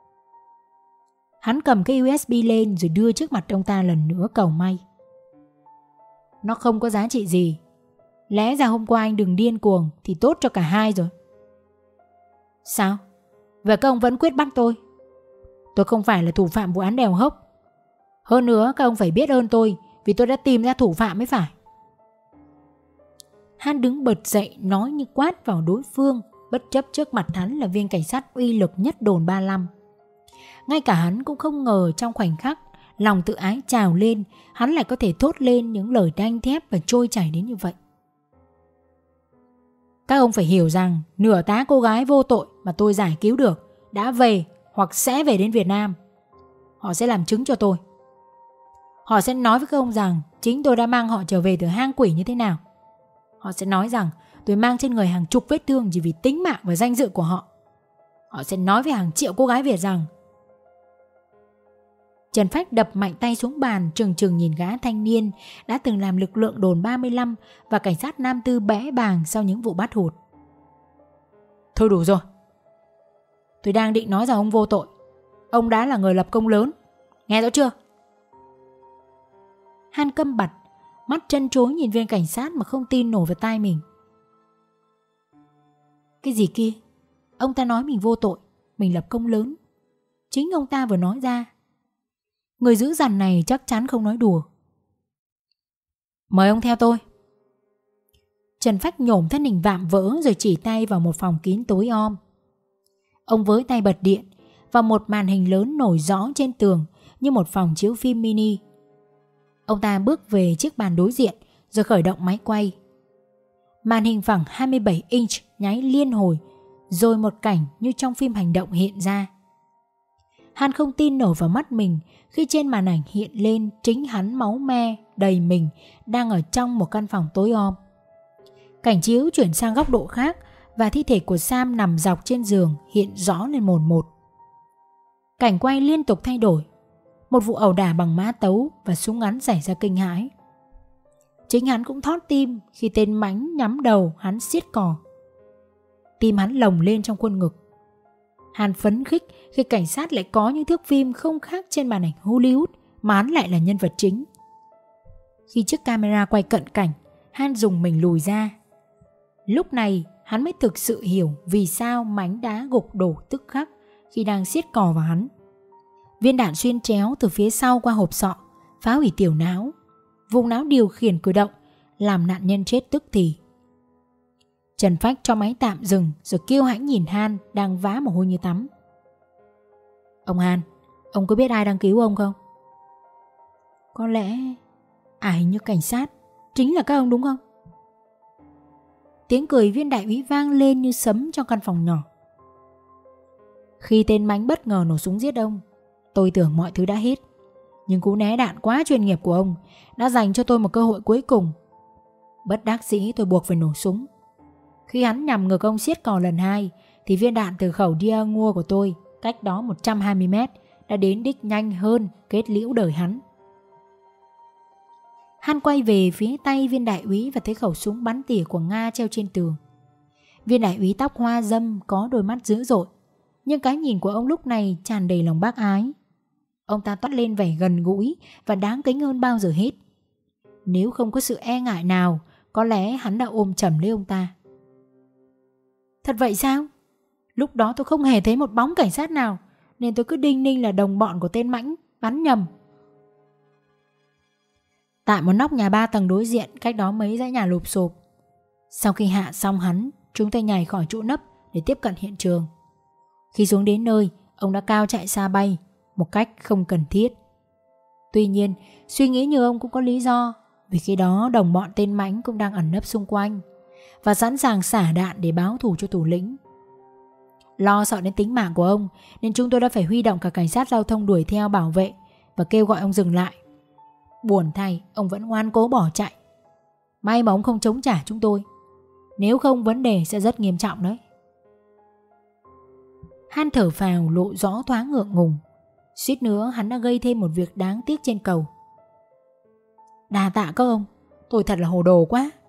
Hắn cầm cái USB lên rồi đưa trước mặt ông ta lần nữa cầu may. Nó không có giá trị gì. Lẽ ra hôm qua anh đừng điên cuồng thì tốt cho cả hai rồi. Sao? Vậy các ông vẫn quyết bắt tôi? Tôi không phải là thủ phạm vụ án đèo hốc. Hơn nữa các ông phải biết ơn tôi vì tôi đã tìm ra thủ phạm mới phải. Han đứng bật dậy nói như quát vào đối phương, bất chấp trước mặt hắn là viên cảnh sát uy lực nhất đồn 35. Ngay cả hắn cũng không ngờ trong khoảnh khắc lòng tự ái trào lên, hắn lại có thể thốt lên những lời đanh thép và trôi chảy đến như vậy. Các ông phải hiểu rằng nửa tá cô gái vô tội mà tôi giải cứu được đã về hoặc sẽ về đến Việt Nam. Họ sẽ làm chứng cho tôi. Họ sẽ nói với các ông rằng chính tôi đã mang họ trở về từ hang quỷ như thế nào. Họ sẽ nói rằng tôi mang trên người hàng chục vết thương chỉ vì tính mạng và danh dự của họ. Họ sẽ nói với hàng triệu cô gái Việt rằng... Trần Phách đập mạnh tay xuống bàn, trừng trừng nhìn gã thanh niên đã từng làm lực lượng đồn 35 và cảnh sát Nam Tư bẽ bàng sau những vụ bắt hụt. Thôi đủ rồi. Tôi đang định nói rằng ông vô tội. Ông đã là người lập công lớn. Nghe rõ chưa? Han câm bặt, mắt trân trối nhìn viên cảnh sát mà không tin nổi vào tai mình. Cái gì kia? Ông ta nói mình vô tội, mình lập công lớn. Chính ông ta vừa nói ra. Người dữ dằn này chắc chắn không nói đùa. Mời ông theo tôi. Trần Phách nhổm thân hình vạm vỡ rồi chỉ tay vào một phòng kín tối om. Ông với tay bật điện vào một màn hình lớn nổi rõ trên tường như một phòng chiếu phim mini. Ông ta bước về chiếc bàn đối diện rồi khởi động máy quay. Màn hình phẳng 27 inch nháy liên hồi, rồi một cảnh như trong phim hành động hiện ra. Han không tin nổi vào mắt mình khi trên màn ảnh hiện lên chính hắn máu me đầy mình đang ở trong một căn phòng tối om. Cảnh chiếu chuyển sang góc độ khác và thi thể của Sam nằm dọc trên giường hiện rõ lên mồn một. Cảnh quay liên tục thay đổi. Một vụ ẩu đả bằng mã tấu và súng ngắn xảy ra kinh hãi. Chính hắn cũng thót tim khi tên Mãnh nhắm đầu hắn siết cò. Tim hắn lồng lên trong khuôn ngực. Han phấn khích khi cảnh sát lại có những thước phim không khác trên màn ảnh Hollywood mà hắn lại là nhân vật chính. Khi chiếc camera quay cận cảnh, Han dùng mình lùi ra. Lúc này hắn mới thực sự hiểu vì sao Mãnh đã gục đổ tức khắc khi đang siết cò vào hắn. Viên đạn xuyên chéo từ phía sau qua hộp sọ, phá hủy tiểu não, vùng não điều khiển cử động, làm nạn nhân chết tức thì. Trần Phách cho máy tạm dừng rồi kiêu hãnh nhìn Han đang vã mồ hôi như tắm. Ông Han, ông có biết ai đang cứu ông không? Có lẽ... hình như cảnh sát. Chính là các ông đúng không? Tiếng cười viên đại úy vang lên như sấm trong căn phòng nhỏ. Khi tên Mãnh bất ngờ nổ súng giết ông, tôi tưởng mọi thứ đã hết. Nhưng cú né đạn quá chuyên nghiệp của ông đã dành cho tôi một cơ hội cuối cùng. Bất đắc dĩ tôi buộc phải nổ súng. Khi hắn nhằm ngược ông siết cò lần 2 thì viên đạn từ khẩu Diangua của tôi cách đó 120 mét đã đến đích nhanh hơn, kết liễu đời hắn. Han quay về phía tay viên đại úy và thấy khẩu súng bắn tỉa của Nga treo trên tường. Viên đại úy tóc hoa râm có đôi mắt dữ dội, nhưng cái nhìn của ông lúc này tràn đầy lòng bác ái. Ông ta toát lên vẻ gần gũi và đáng kính hơn bao giờ hết. Nếu không có sự e ngại nào, có lẽ hắn đã ôm chầm lấy ông ta. Thật vậy sao? Lúc đó tôi không hề thấy một bóng cảnh sát nào, nên tôi cứ đinh ninh là đồng bọn của tên Mãnh bắn nhầm. Tại một nóc nhà 3 tầng đối diện, cách đó mấy dãy nhà lụp xụp. Sau khi hạ xong hắn, chúng tôi nhảy khỏi trụ nấp để tiếp cận hiện trường. Khi xuống đến nơi, ông đã cao chạy xa bay một cách không cần thiết. Tuy nhiên, suy nghĩ như ông cũng có lý do, vì khi đó đồng bọn tên Mãnh cũng đang ẩn nấp xung quanh và sẵn sàng xả đạn để báo thù cho thủ lĩnh. Lo sợ đến tính mạng của ông nên chúng tôi đã phải huy động cả cảnh sát giao thông đuổi theo bảo vệ và kêu gọi ông dừng lại. Buồn thay, ông vẫn ngoan cố bỏ chạy. May mà ông không chống trả chúng tôi, nếu không vấn đề sẽ rất nghiêm trọng đấy. Han thở phào lộ rõ thoáng ngượng ngùng. Suýt nữa hắn đã gây thêm một việc đáng tiếc trên cầu. Đà tạ các ông, tôi thật là hồ đồ quá.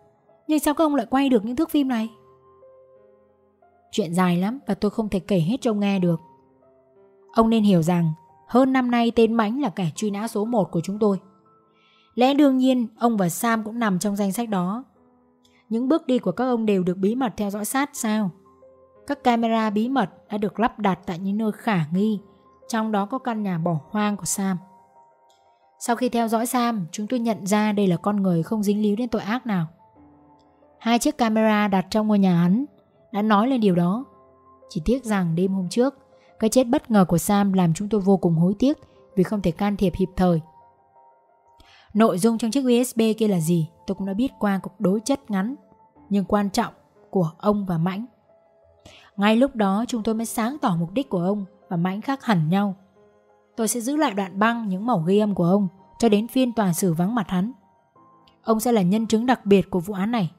Nhưng sao các ông lại quay được những thước phim này? Chuyện dài lắm và tôi không thể kể hết cho ông nghe được. Ông nên hiểu rằng hơn năm nay tên Mãnh là kẻ truy nã số 1 của chúng tôi. Lẽ đương nhiên ông và Sam cũng nằm trong danh sách đó. Những bước đi của các ông đều được bí mật theo dõi sát sao? Các camera bí mật đã được lắp đặt tại những nơi khả nghi, trong đó có căn nhà bỏ hoang của Sam. Sau khi theo dõi Sam, chúng tôi nhận ra đây là con người không dính líu đến tội ác nào. 2 chiếc camera đặt trong ngôi nhà hắn đã nói lên điều đó. Chỉ tiếc rằng đêm hôm trước, cái chết bất ngờ của Sam làm chúng tôi vô cùng hối tiếc vì không thể can thiệp kịp thời. Nội dung trong chiếc USB kia là gì tôi cũng đã biết qua cuộc đối chất ngắn nhưng quan trọng của ông và Mãnh. Ngay lúc đó chúng tôi mới sáng tỏ mục đích của ông và Mãnh khác hẳn nhau. Tôi sẽ giữ lại đoạn băng những mẩu ghi âm của ông cho đến phiên tòa xử vắng mặt hắn. Ông sẽ là nhân chứng đặc biệt của vụ án này.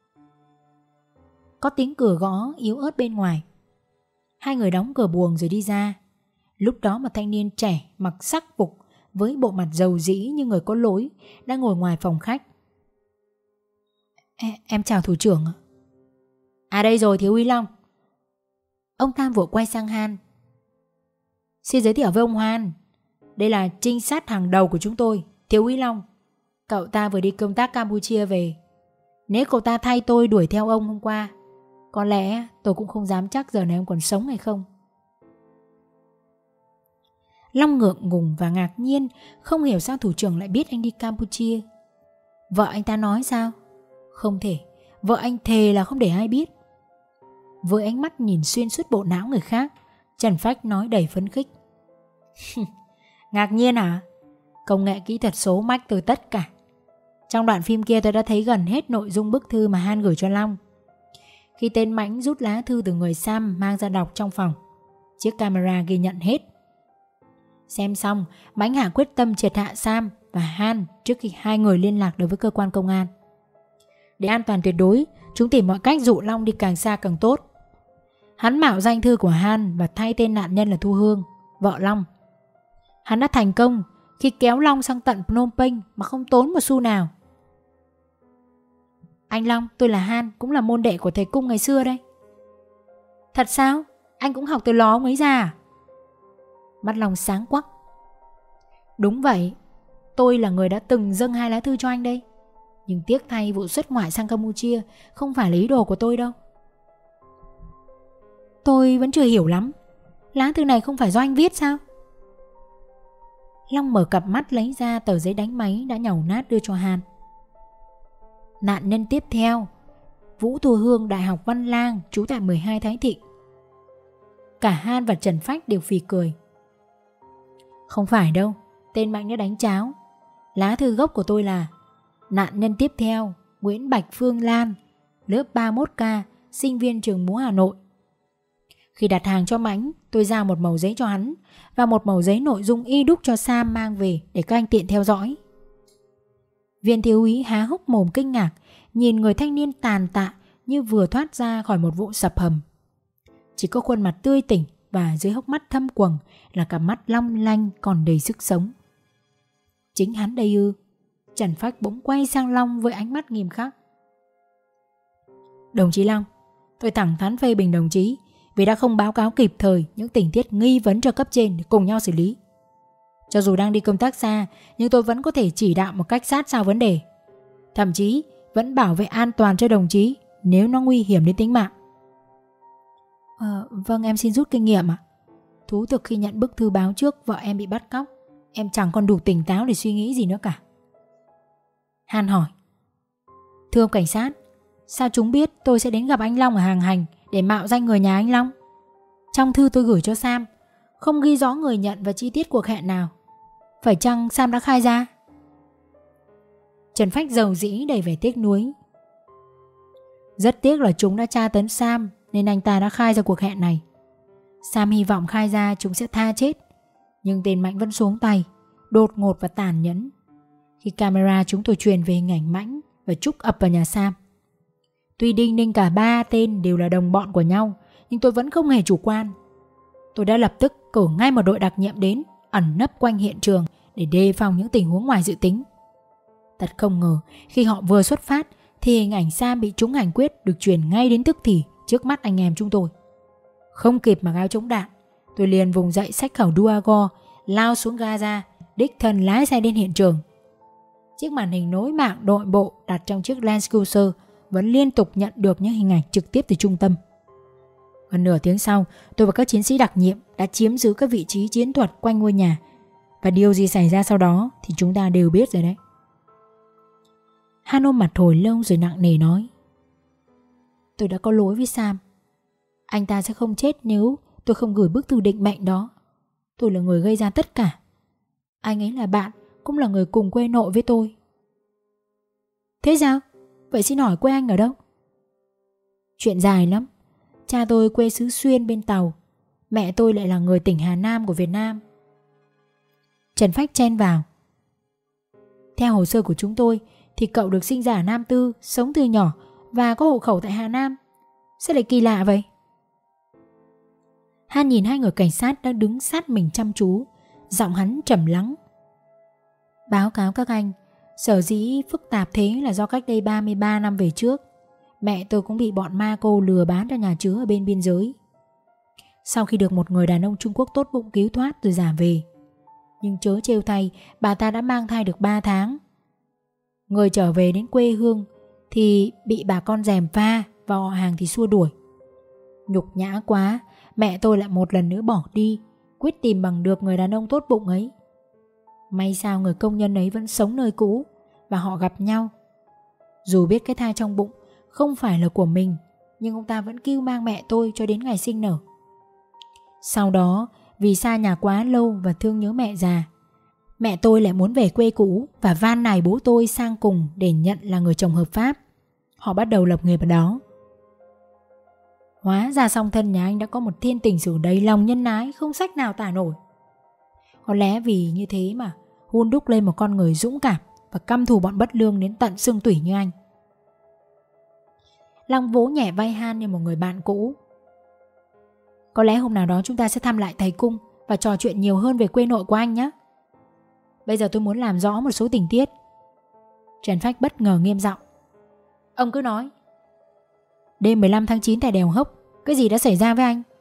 Có tiếng cửa gõ yếu ớt bên ngoài. 2 người đóng cửa buồng rồi đi ra. Lúc đó một thanh niên trẻ mặc sắc phục với bộ mặt rầu rĩ như người có lỗi đang ngồi ngoài phòng khách. Em chào thủ trưởng ạ. À đây rồi thiếu úy Long. Ông ta vội quay sang Han. Xin giới thiệu với ông Hoan, đây là trinh sát hàng đầu của chúng tôi, thiếu úy Long. Cậu ta vừa đi công tác Campuchia về. Nếu cậu ta thay tôi đuổi theo ông hôm qua, có lẽ tôi cũng không dám chắc giờ này ông còn sống hay không. Long ngượng ngùng và ngạc nhiên, không hiểu sao thủ trưởng lại biết anh đi Campuchia. Vợ anh ta nói sao? Không thể, vợ anh thề là không để ai biết. Với ánh mắt nhìn xuyên suốt bộ não người khác, Trần Phách nói đầy phấn khích. Ngạc nhiên hả? Công nghệ kỹ thuật số mách từ tất cả. Trong đoạn phim kia tôi đã thấy gần hết nội dung bức thư mà Han gửi cho Long. Khi tên Mãnh rút lá thư từ người Sam mang ra đọc trong phòng, chiếc camera ghi nhận hết. Xem xong, Mãnh hạ quyết tâm triệt hạ Sam và Han trước khi 2 người liên lạc được với cơ quan công an. Để an toàn tuyệt đối, chúng tìm mọi cách dụ Long đi càng xa càng tốt. Hắn mạo danh thư của Han và thay tên nạn nhân là Thu Hương, vợ Long. Hắn đã thành công khi kéo Long sang tận Phnom Penh mà không tốn một xu nào. Anh Long, tôi là Han, cũng là môn đệ của thầy Cung ngày xưa đây. Thật sao? Anh cũng học từ lò ông ấy ra à? Mắt Long sáng quắc. Đúng vậy, tôi là người đã từng dâng 2 lá thư cho anh đây. Nhưng tiếc thay vụ xuất ngoại sang Campuchia không phải là ý đồ của tôi đâu. Tôi vẫn chưa hiểu lắm. Lá thư này không phải do anh viết sao? Long mở cặp mắt lấy ra tờ giấy đánh máy đã nhàu nát đưa cho Han. Nạn nhân tiếp theo, Vũ Thu Hương, Đại học Văn Lang, trú tại 12 Thái Thịnh. Cả Han và Trần Phách đều phì cười. Không phải đâu, tên Mạnh đã đánh cháo. Lá thư gốc của tôi là nạn nhân tiếp theo, Nguyễn Bạch Phương Lan, lớp 31K, sinh viên trường múa Hà Nội. Khi đặt hàng cho Mãnh, tôi giao một mẩu giấy cho hắn và một mẩu giấy nội dung y đúc cho Sam mang về để các anh tiện theo dõi. Viên thiếu úy há hốc mồm kinh ngạc, nhìn người thanh niên tàn tạ như vừa thoát ra khỏi một vụ sập hầm. Chỉ có khuôn mặt tươi tỉnh và dưới hốc mắt thâm quầng là cặp mắt long lanh còn đầy sức sống. Chính hắn đây ư? Trần Phách bỗng quay sang Long với ánh mắt nghiêm khắc. Đồng chí Long, tôi thẳng thắn phê bình đồng chí vì đã không báo cáo kịp thời những tình tiết nghi vấn cho cấp trên để cùng nhau xử lý. Cho dù đang đi công tác xa, nhưng tôi vẫn có thể chỉ đạo một cách sát sao vấn đề. Thậm chí vẫn bảo vệ an toàn cho đồng chí nếu nó nguy hiểm đến tính mạng. Vâng, em xin rút kinh nghiệm ạ. Thú thực khi nhận bức thư báo trước vợ em bị bắt cóc, em chẳng còn đủ tỉnh táo để suy nghĩ gì nữa cả. Han hỏi. Thưa ông cảnh sát, sao chúng biết tôi sẽ đến gặp anh Long ở hàng hành để mạo danh người nhà anh Long? Trong thư tôi gửi cho Sam không ghi rõ người nhận và chi tiết cuộc hẹn nào. Phải chăng Sam đã khai ra? Trần Phách dầu dĩ đầy vẻ tiếc nuối. Rất tiếc là chúng đã tra tấn Sam nên anh ta đã khai ra cuộc hẹn này. Sam hy vọng khai ra chúng sẽ tha chết, nhưng tên Mãnh vẫn xuống tay, đột ngột và tàn nhẫn. Khi camera chúng tôi truyền về hình ảnh Mãnh và Trúc ập vào nhà Sam. Tuy đinh ninh cả 3 tên đều là đồng bọn của nhau, nhưng tôi vẫn không hề chủ quan. Tôi đã lập tức cử ngay một đội đặc nhiệm đến ẩn nấp quanh hiện trường để đề phòng những tình huống ngoài dự tính. Thật không ngờ khi họ vừa xuất phát thì hình ảnh Sam bị trúng hành quyết được truyền ngay đến tức thì trước mắt anh em chúng tôi. Không kịp mặc áo chống đạn, tôi liền vùng dậy xách khẩu Duago, lao xuống Gaza, đích thân lái xe đến hiện trường. Chiếc màn hình nối mạng nội bộ đặt trong chiếc Land Cruiser vẫn liên tục nhận được những hình ảnh trực tiếp từ trung tâm. Gần nửa tiếng sau, tôi và các chiến sĩ đặc nhiệm đã chiếm giữ các vị trí chiến thuật quanh ngôi nhà. Và điều gì xảy ra sau đó thì chúng ta đều biết rồi đấy. Han ôm mặt hồi lâu rồi nặng nề nói: tôi đã có lỗi với Sam. Anh ta sẽ không chết nếu tôi không gửi bức thư định mệnh đó. Tôi là người gây ra tất cả. Anh ấy là bạn, cũng là người cùng quê nội với tôi. Thế sao? Vậy xin hỏi quê anh ở đâu? Chuyện dài lắm. Cha tôi quê xứ Xuyên bên Tàu. Mẹ tôi lại là người tỉnh Hà Nam của Việt Nam. Trần Phách chen vào: theo hồ sơ của chúng tôi thì cậu được sinh ra ở Nam Tư, sống từ nhỏ và có hộ khẩu tại Hà Nam. Sao lại kỳ lạ vậy? Han nhìn hai người cảnh sát đang đứng sát mình chăm chú, giọng hắn trầm lắng. Báo cáo các anh, sở dĩ phức tạp thế là do cách đây 33 năm về trước, mẹ tôi cũng bị bọn ma cô lừa bán ra nhà chứa ở bên biên giới. Sau khi được một người đàn ông Trung Quốc tốt bụng cứu thoát rồi giả về, nhưng chớ trêu thay, bà ta đã mang thai được 3 tháng. Người trở về đến quê hương thì bị bà con gièm pha và họ hàng thì xua đuổi. Nhục nhã quá, mẹ tôi lại một lần nữa bỏ đi, quyết tìm bằng được người đàn ông tốt bụng ấy. May sao người công nhân ấy vẫn sống nơi cũ và họ gặp nhau. Dù biết cái thai trong bụng không phải là của mình, nhưng ông ta vẫn cưu mang mẹ tôi cho đến ngày sinh nở. Sau đó, vì xa nhà quá lâu và thương nhớ mẹ già, mẹ tôi lại muốn về quê cũ và van nài bố tôi sang cùng để nhận là người chồng hợp pháp. Họ bắt đầu lập nghiệp ở đó. Hóa ra song thân nhà anh đã có một thiên tình sử đầy lòng nhân ái không sách nào tả nổi. Có lẽ vì như thế mà hun đúc lên một con người dũng cảm và căm thù bọn bất lương đến tận xương tủy như anh. Long vỗ nhẹ vai Han như một người bạn cũ. Có lẽ hôm nào đó chúng ta sẽ thăm lại thầy cung và trò chuyện nhiều hơn về quê nội của anh nhé. Bây giờ tôi muốn làm rõ một số tình tiết. Trần Phách bất ngờ nghiêm giọng: ông cứ nói. Đêm 15 tháng 9 tại đèo Hốc, cái gì đã xảy ra với anh?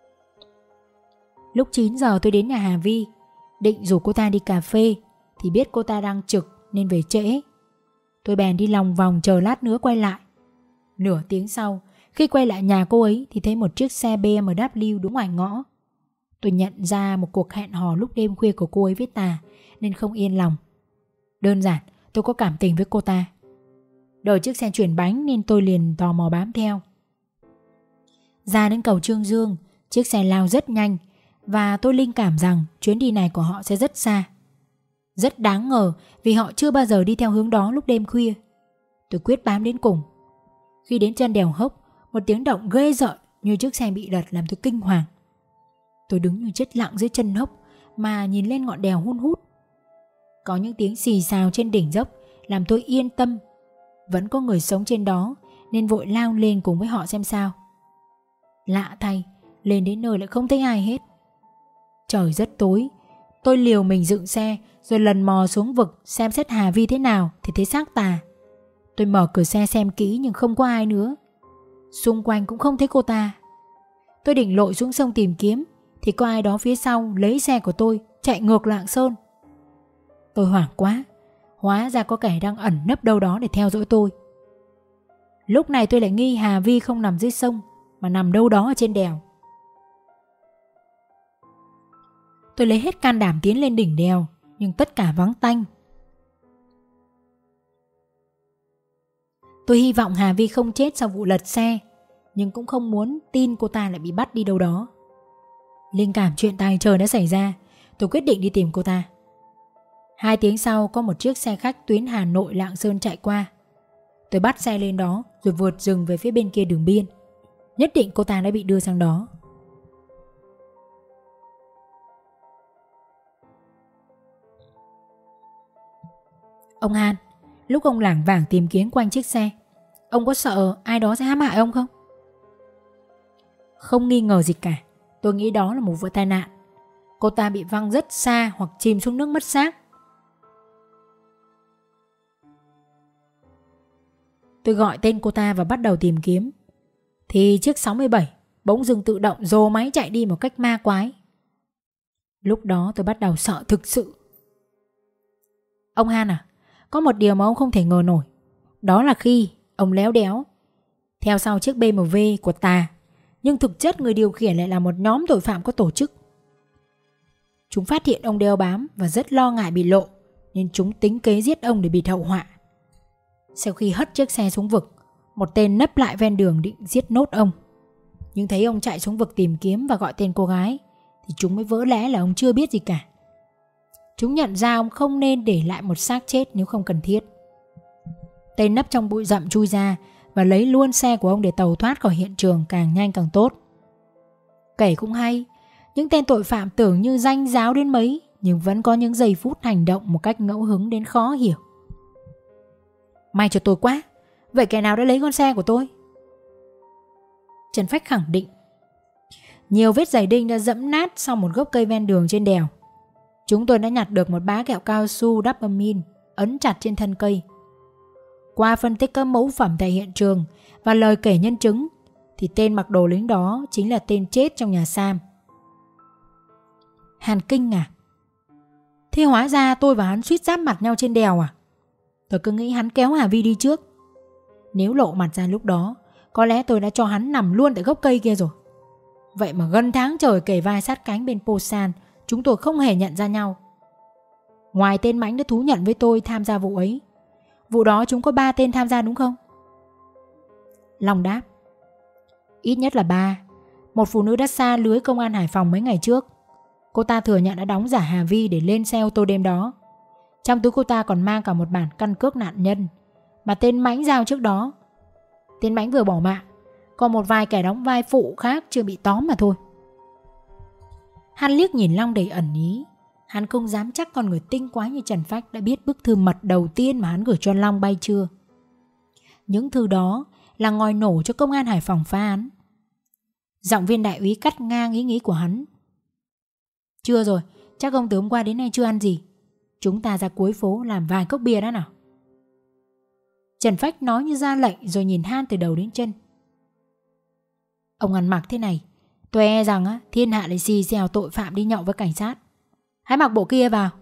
Lúc 9 giờ tôi đến nhà Hà Vi, định rủ cô ta đi cà phê thì biết cô ta đang trực nên về trễ. Tôi bèn đi lòng vòng chờ lát nữa quay lại. Nửa tiếng sau, khi quay lại nhà cô ấy thì thấy một chiếc xe BMW đúng ngoài ngõ. Tôi nhận ra một cuộc hẹn hò lúc đêm khuya của cô ấy với Tà nên không yên lòng. Đơn giản tôi có cảm tình với cô ta. Đợi chiếc xe chuyển bánh nên tôi liền tò mò bám theo. Ra đến cầu Trương Dương, chiếc xe lao rất nhanh và tôi linh cảm rằng chuyến đi này của họ sẽ rất xa. Rất đáng ngờ vì họ chưa bao giờ đi theo hướng đó lúc đêm khuya. Tôi quyết bám đến cùng. Khi đến chân đèo Hốc, một tiếng động ghê rợn như chiếc xe bị lật làm tôi kinh hoàng. Tôi đứng như chết lặng dưới chân hốc mà nhìn lên ngọn đèo hun hút. Có những tiếng xì xào trên đỉnh dốc làm tôi yên tâm. Vẫn có người sống trên đó nên vội lao lên cùng với họ xem sao. Lạ thay, lên đến nơi lại không thấy ai hết. Trời rất tối. Tôi liều mình dựng xe rồi lần mò xuống vực xem xét Hà Vi thế nào thì thấy xác Tà. Tôi mở cửa xe xem kỹ nhưng không có ai nữa. Xung quanh cũng không thấy cô ta. Tôi định lội xuống sông tìm kiếm thì có ai đó phía sau lấy xe của tôi chạy ngược Lạng Sơn. Tôi hoảng quá. Hóa ra có kẻ đang ẩn nấp đâu đó để theo dõi tôi. Lúc này tôi lại nghi Hà Vi không nằm dưới sông mà nằm đâu đó ở trên đèo. Tôi lấy hết can đảm tiến lên đỉnh đèo nhưng tất cả vắng tanh. Tôi hy vọng Hà Vi không chết sau vụ lật xe, nhưng cũng không muốn tin cô ta lại bị bắt đi đâu đó. Linh cảm chuyện tài trời đã xảy ra, tôi quyết định đi tìm cô ta. 2 tiếng sau có một chiếc xe khách tuyến Hà Nội Lạng Sơn chạy qua. Tôi bắt xe lên đó rồi vượt rừng về phía bên kia đường biên. Nhất định cô ta đã bị đưa sang đó. Ông Han, lúc ông lảng vảng tìm kiếm quanh chiếc xe, ông có sợ ai đó sẽ hãm hại ông không? Không nghi ngờ gì cả. Tôi nghĩ đó là một vụ tai nạn. Cô ta bị văng rất xa hoặc chìm xuống nước mất xác. Tôi gọi tên cô ta và bắt đầu tìm kiếm, thì chiếc 67 bỗng dưng tự động rồ máy chạy đi một cách ma quái. Lúc đó tôi bắt đầu sợ thực sự. Ông Han à, có một điều mà ông không thể ngờ nổi. Đó là khi ông léo đéo theo sau chiếc BMW của ta, nhưng thực chất người điều khiển lại là một nhóm tội phạm có tổ chức. Chúng phát hiện ông đeo bám và rất lo ngại bị lộ, nên chúng tính kế giết ông để bịt hậu họa. Sau khi hất chiếc xe xuống vực, một tên nấp lại ven đường định giết nốt ông. Nhưng thấy ông chạy xuống vực tìm kiếm và gọi tên cô gái, thì chúng mới vỡ lẽ là ông chưa biết gì cả. Chúng nhận ra ông không nên để lại một xác chết nếu không cần thiết. Tên nấp trong bụi rậm chui ra và lấy luôn xe của ông để tàu thoát khỏi hiện trường càng nhanh càng tốt. Kể cũng hay, những tên tội phạm tưởng như danh giáo đến mấy, nhưng vẫn có những giây phút hành động một cách ngẫu hứng đến khó hiểu. May cho tôi quá. Vậy kẻ nào đã lấy con xe của tôi? Trần Phách khẳng định. Nhiều vết giày đinh đã dẫm nát sau một gốc cây ven đường trên đèo. Chúng tôi đã nhặt được một bá kẹo cao su Dopamine ấn chặt trên thân cây. Qua phân tích các mẫu phẩm tại hiện trường và lời kể nhân chứng, thì tên mặc đồ lính đó chính là tên chết trong nhà Sam. Hàn kinh ngạc. Thế hóa ra tôi và hắn suýt giáp mặt nhau trên đèo à? Tôi cứ nghĩ hắn kéo Hà Vi đi trước. Nếu lộ mặt ra lúc đó, có lẽ tôi đã cho hắn nằm luôn tại gốc cây kia rồi. Vậy mà gần tháng trời kề vai sát cánh bên Posan, chúng tôi không hề nhận ra nhau. Ngoài tên Mãnh đã thú nhận với tôi tham gia vụ ấy, vụ đó chúng có 3 tên tham gia đúng không? Long đáp. Ít nhất là 3. Một phụ nữ đã sa lưới công an Hải Phòng mấy ngày trước. Cô ta thừa nhận đã đóng giả Hà Vi để lên xe ô tô đêm đó. Trong túi cô ta còn mang cả một bản căn cước nạn nhân mà tên Mãnh giao trước đó. Tên Mãnh vừa bỏ mạng, còn một vài kẻ đóng vai phụ khác chưa bị tóm mà thôi. Hắn liếc nhìn Long đầy ẩn ý. Hắn không dám chắc con người tinh quái như Trần Phách đã biết bức thư mật đầu tiên mà hắn gửi cho Long bay chưa. Những thư đó là ngòi nổ cho công an Hải Phòng phá án. Giọng viên đại úy cắt ngang ý nghĩ của hắn. Chưa rồi, chắc ông từ hôm qua đến nay chưa ăn gì. Chúng ta ra cuối phố làm vài cốc bia đã nào. Trần Phách nói như ra lệnh rồi nhìn Han từ đầu đến chân. Ông ăn mặc thế này, tôi e rằng thiên hạ lại xì xèo tội phạm đi nhậu với cảnh sát. Hãy mặc bộ kia vào.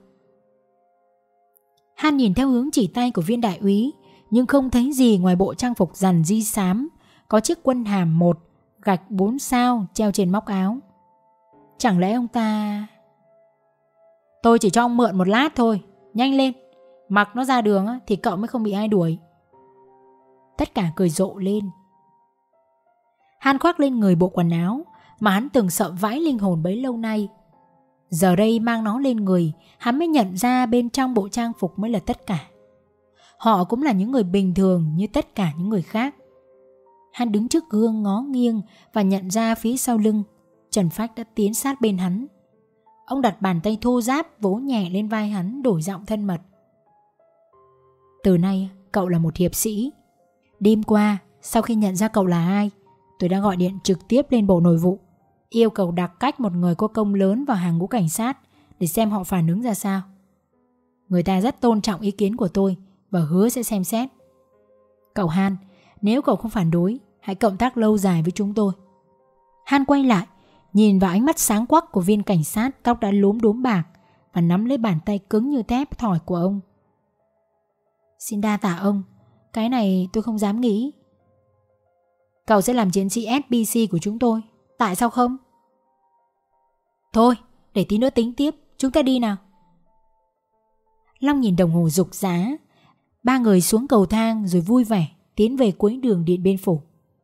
Han nhìn theo hướng chỉ tay của viên đại úy, nhưng không thấy gì ngoài bộ trang phục rằn di xám, có chiếc quân hàm 1 gạch 4 sao treo trên móc áo. Chẳng lẽ ông ta... Tôi chỉ cho ông mượn một lát thôi, nhanh lên. Mặc nó ra đường thì cậu mới không bị ai đuổi. Tất cả cười rộ lên. Han khoác lên người bộ quần áo mà hắn từng sợ vãi linh hồn bấy lâu nay. Giờ đây mang nó lên người, hắn mới nhận ra bên trong bộ trang phục mới là tất cả. Họ cũng là những người bình thường như tất cả những người khác. Han đứng trước gương ngó nghiêng và nhận ra phía sau lưng Trần Phách đã tiến sát bên hắn. Ông đặt bàn tay thô ráp vỗ nhẹ lên vai hắn, đổi giọng thân mật. Từ nay cậu là một hiệp sĩ. Đêm qua, sau khi nhận ra cậu là ai, tôi đã gọi điện trực tiếp lên Bộ Nội vụ, yêu cầu đặc cách một người có công lớn vào hàng ngũ cảnh sát để xem họ phản ứng ra sao. Người ta rất tôn trọng ý kiến của tôi và hứa sẽ xem xét. Cậu Han, nếu cậu không phản đối, hãy cộng tác lâu dài với chúng tôi. Han quay lại, nhìn vào ánh mắt sáng quắc của viên cảnh sát tóc đã lốm đốm bạc và nắm lấy bàn tay cứng như thép thỏi của ông. Xin đa tạ ông, cái này tôi không dám nghĩ. Cậu sẽ làm chiến sĩ SBC của chúng tôi, tại sao không? Thôi, để tí nữa tính tiếp, chúng ta đi nào. Long nhìn đồng hồ rục rã. 3 người xuống cầu thang rồi vui vẻ tiến về cuối đường Điện Biên Phủ.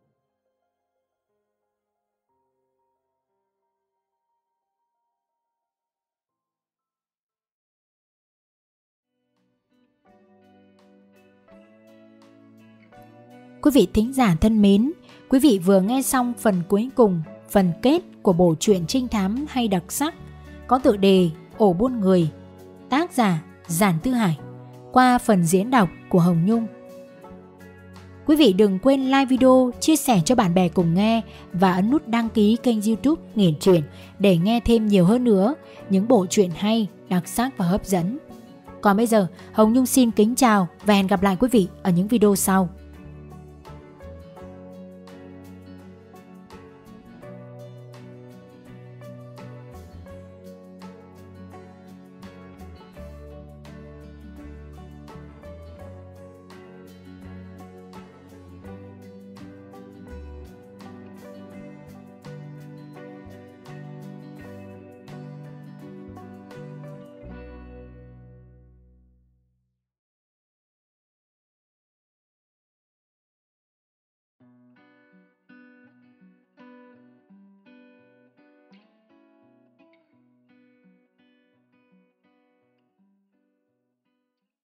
Quý vị thính giả thân mến, quý vị vừa nghe xong phần cuối cùng, phần kết của bộ truyện trinh thám hay đặc sắc có tựa đề Ổ Buôn Người, tác giả Giản Tư Hải, qua phần diễn đọc của Hồng Nhung. Quý vị đừng quên like video, chia sẻ cho bạn bè cùng nghe và ấn nút đăng ký kênh YouTube Nghiền Truyện để nghe thêm nhiều hơn nữa những bộ truyện hay, đặc sắc và hấp dẫn. Còn bây giờ, Hồng Nhung xin kính chào và hẹn gặp lại quý vị ở những video sau.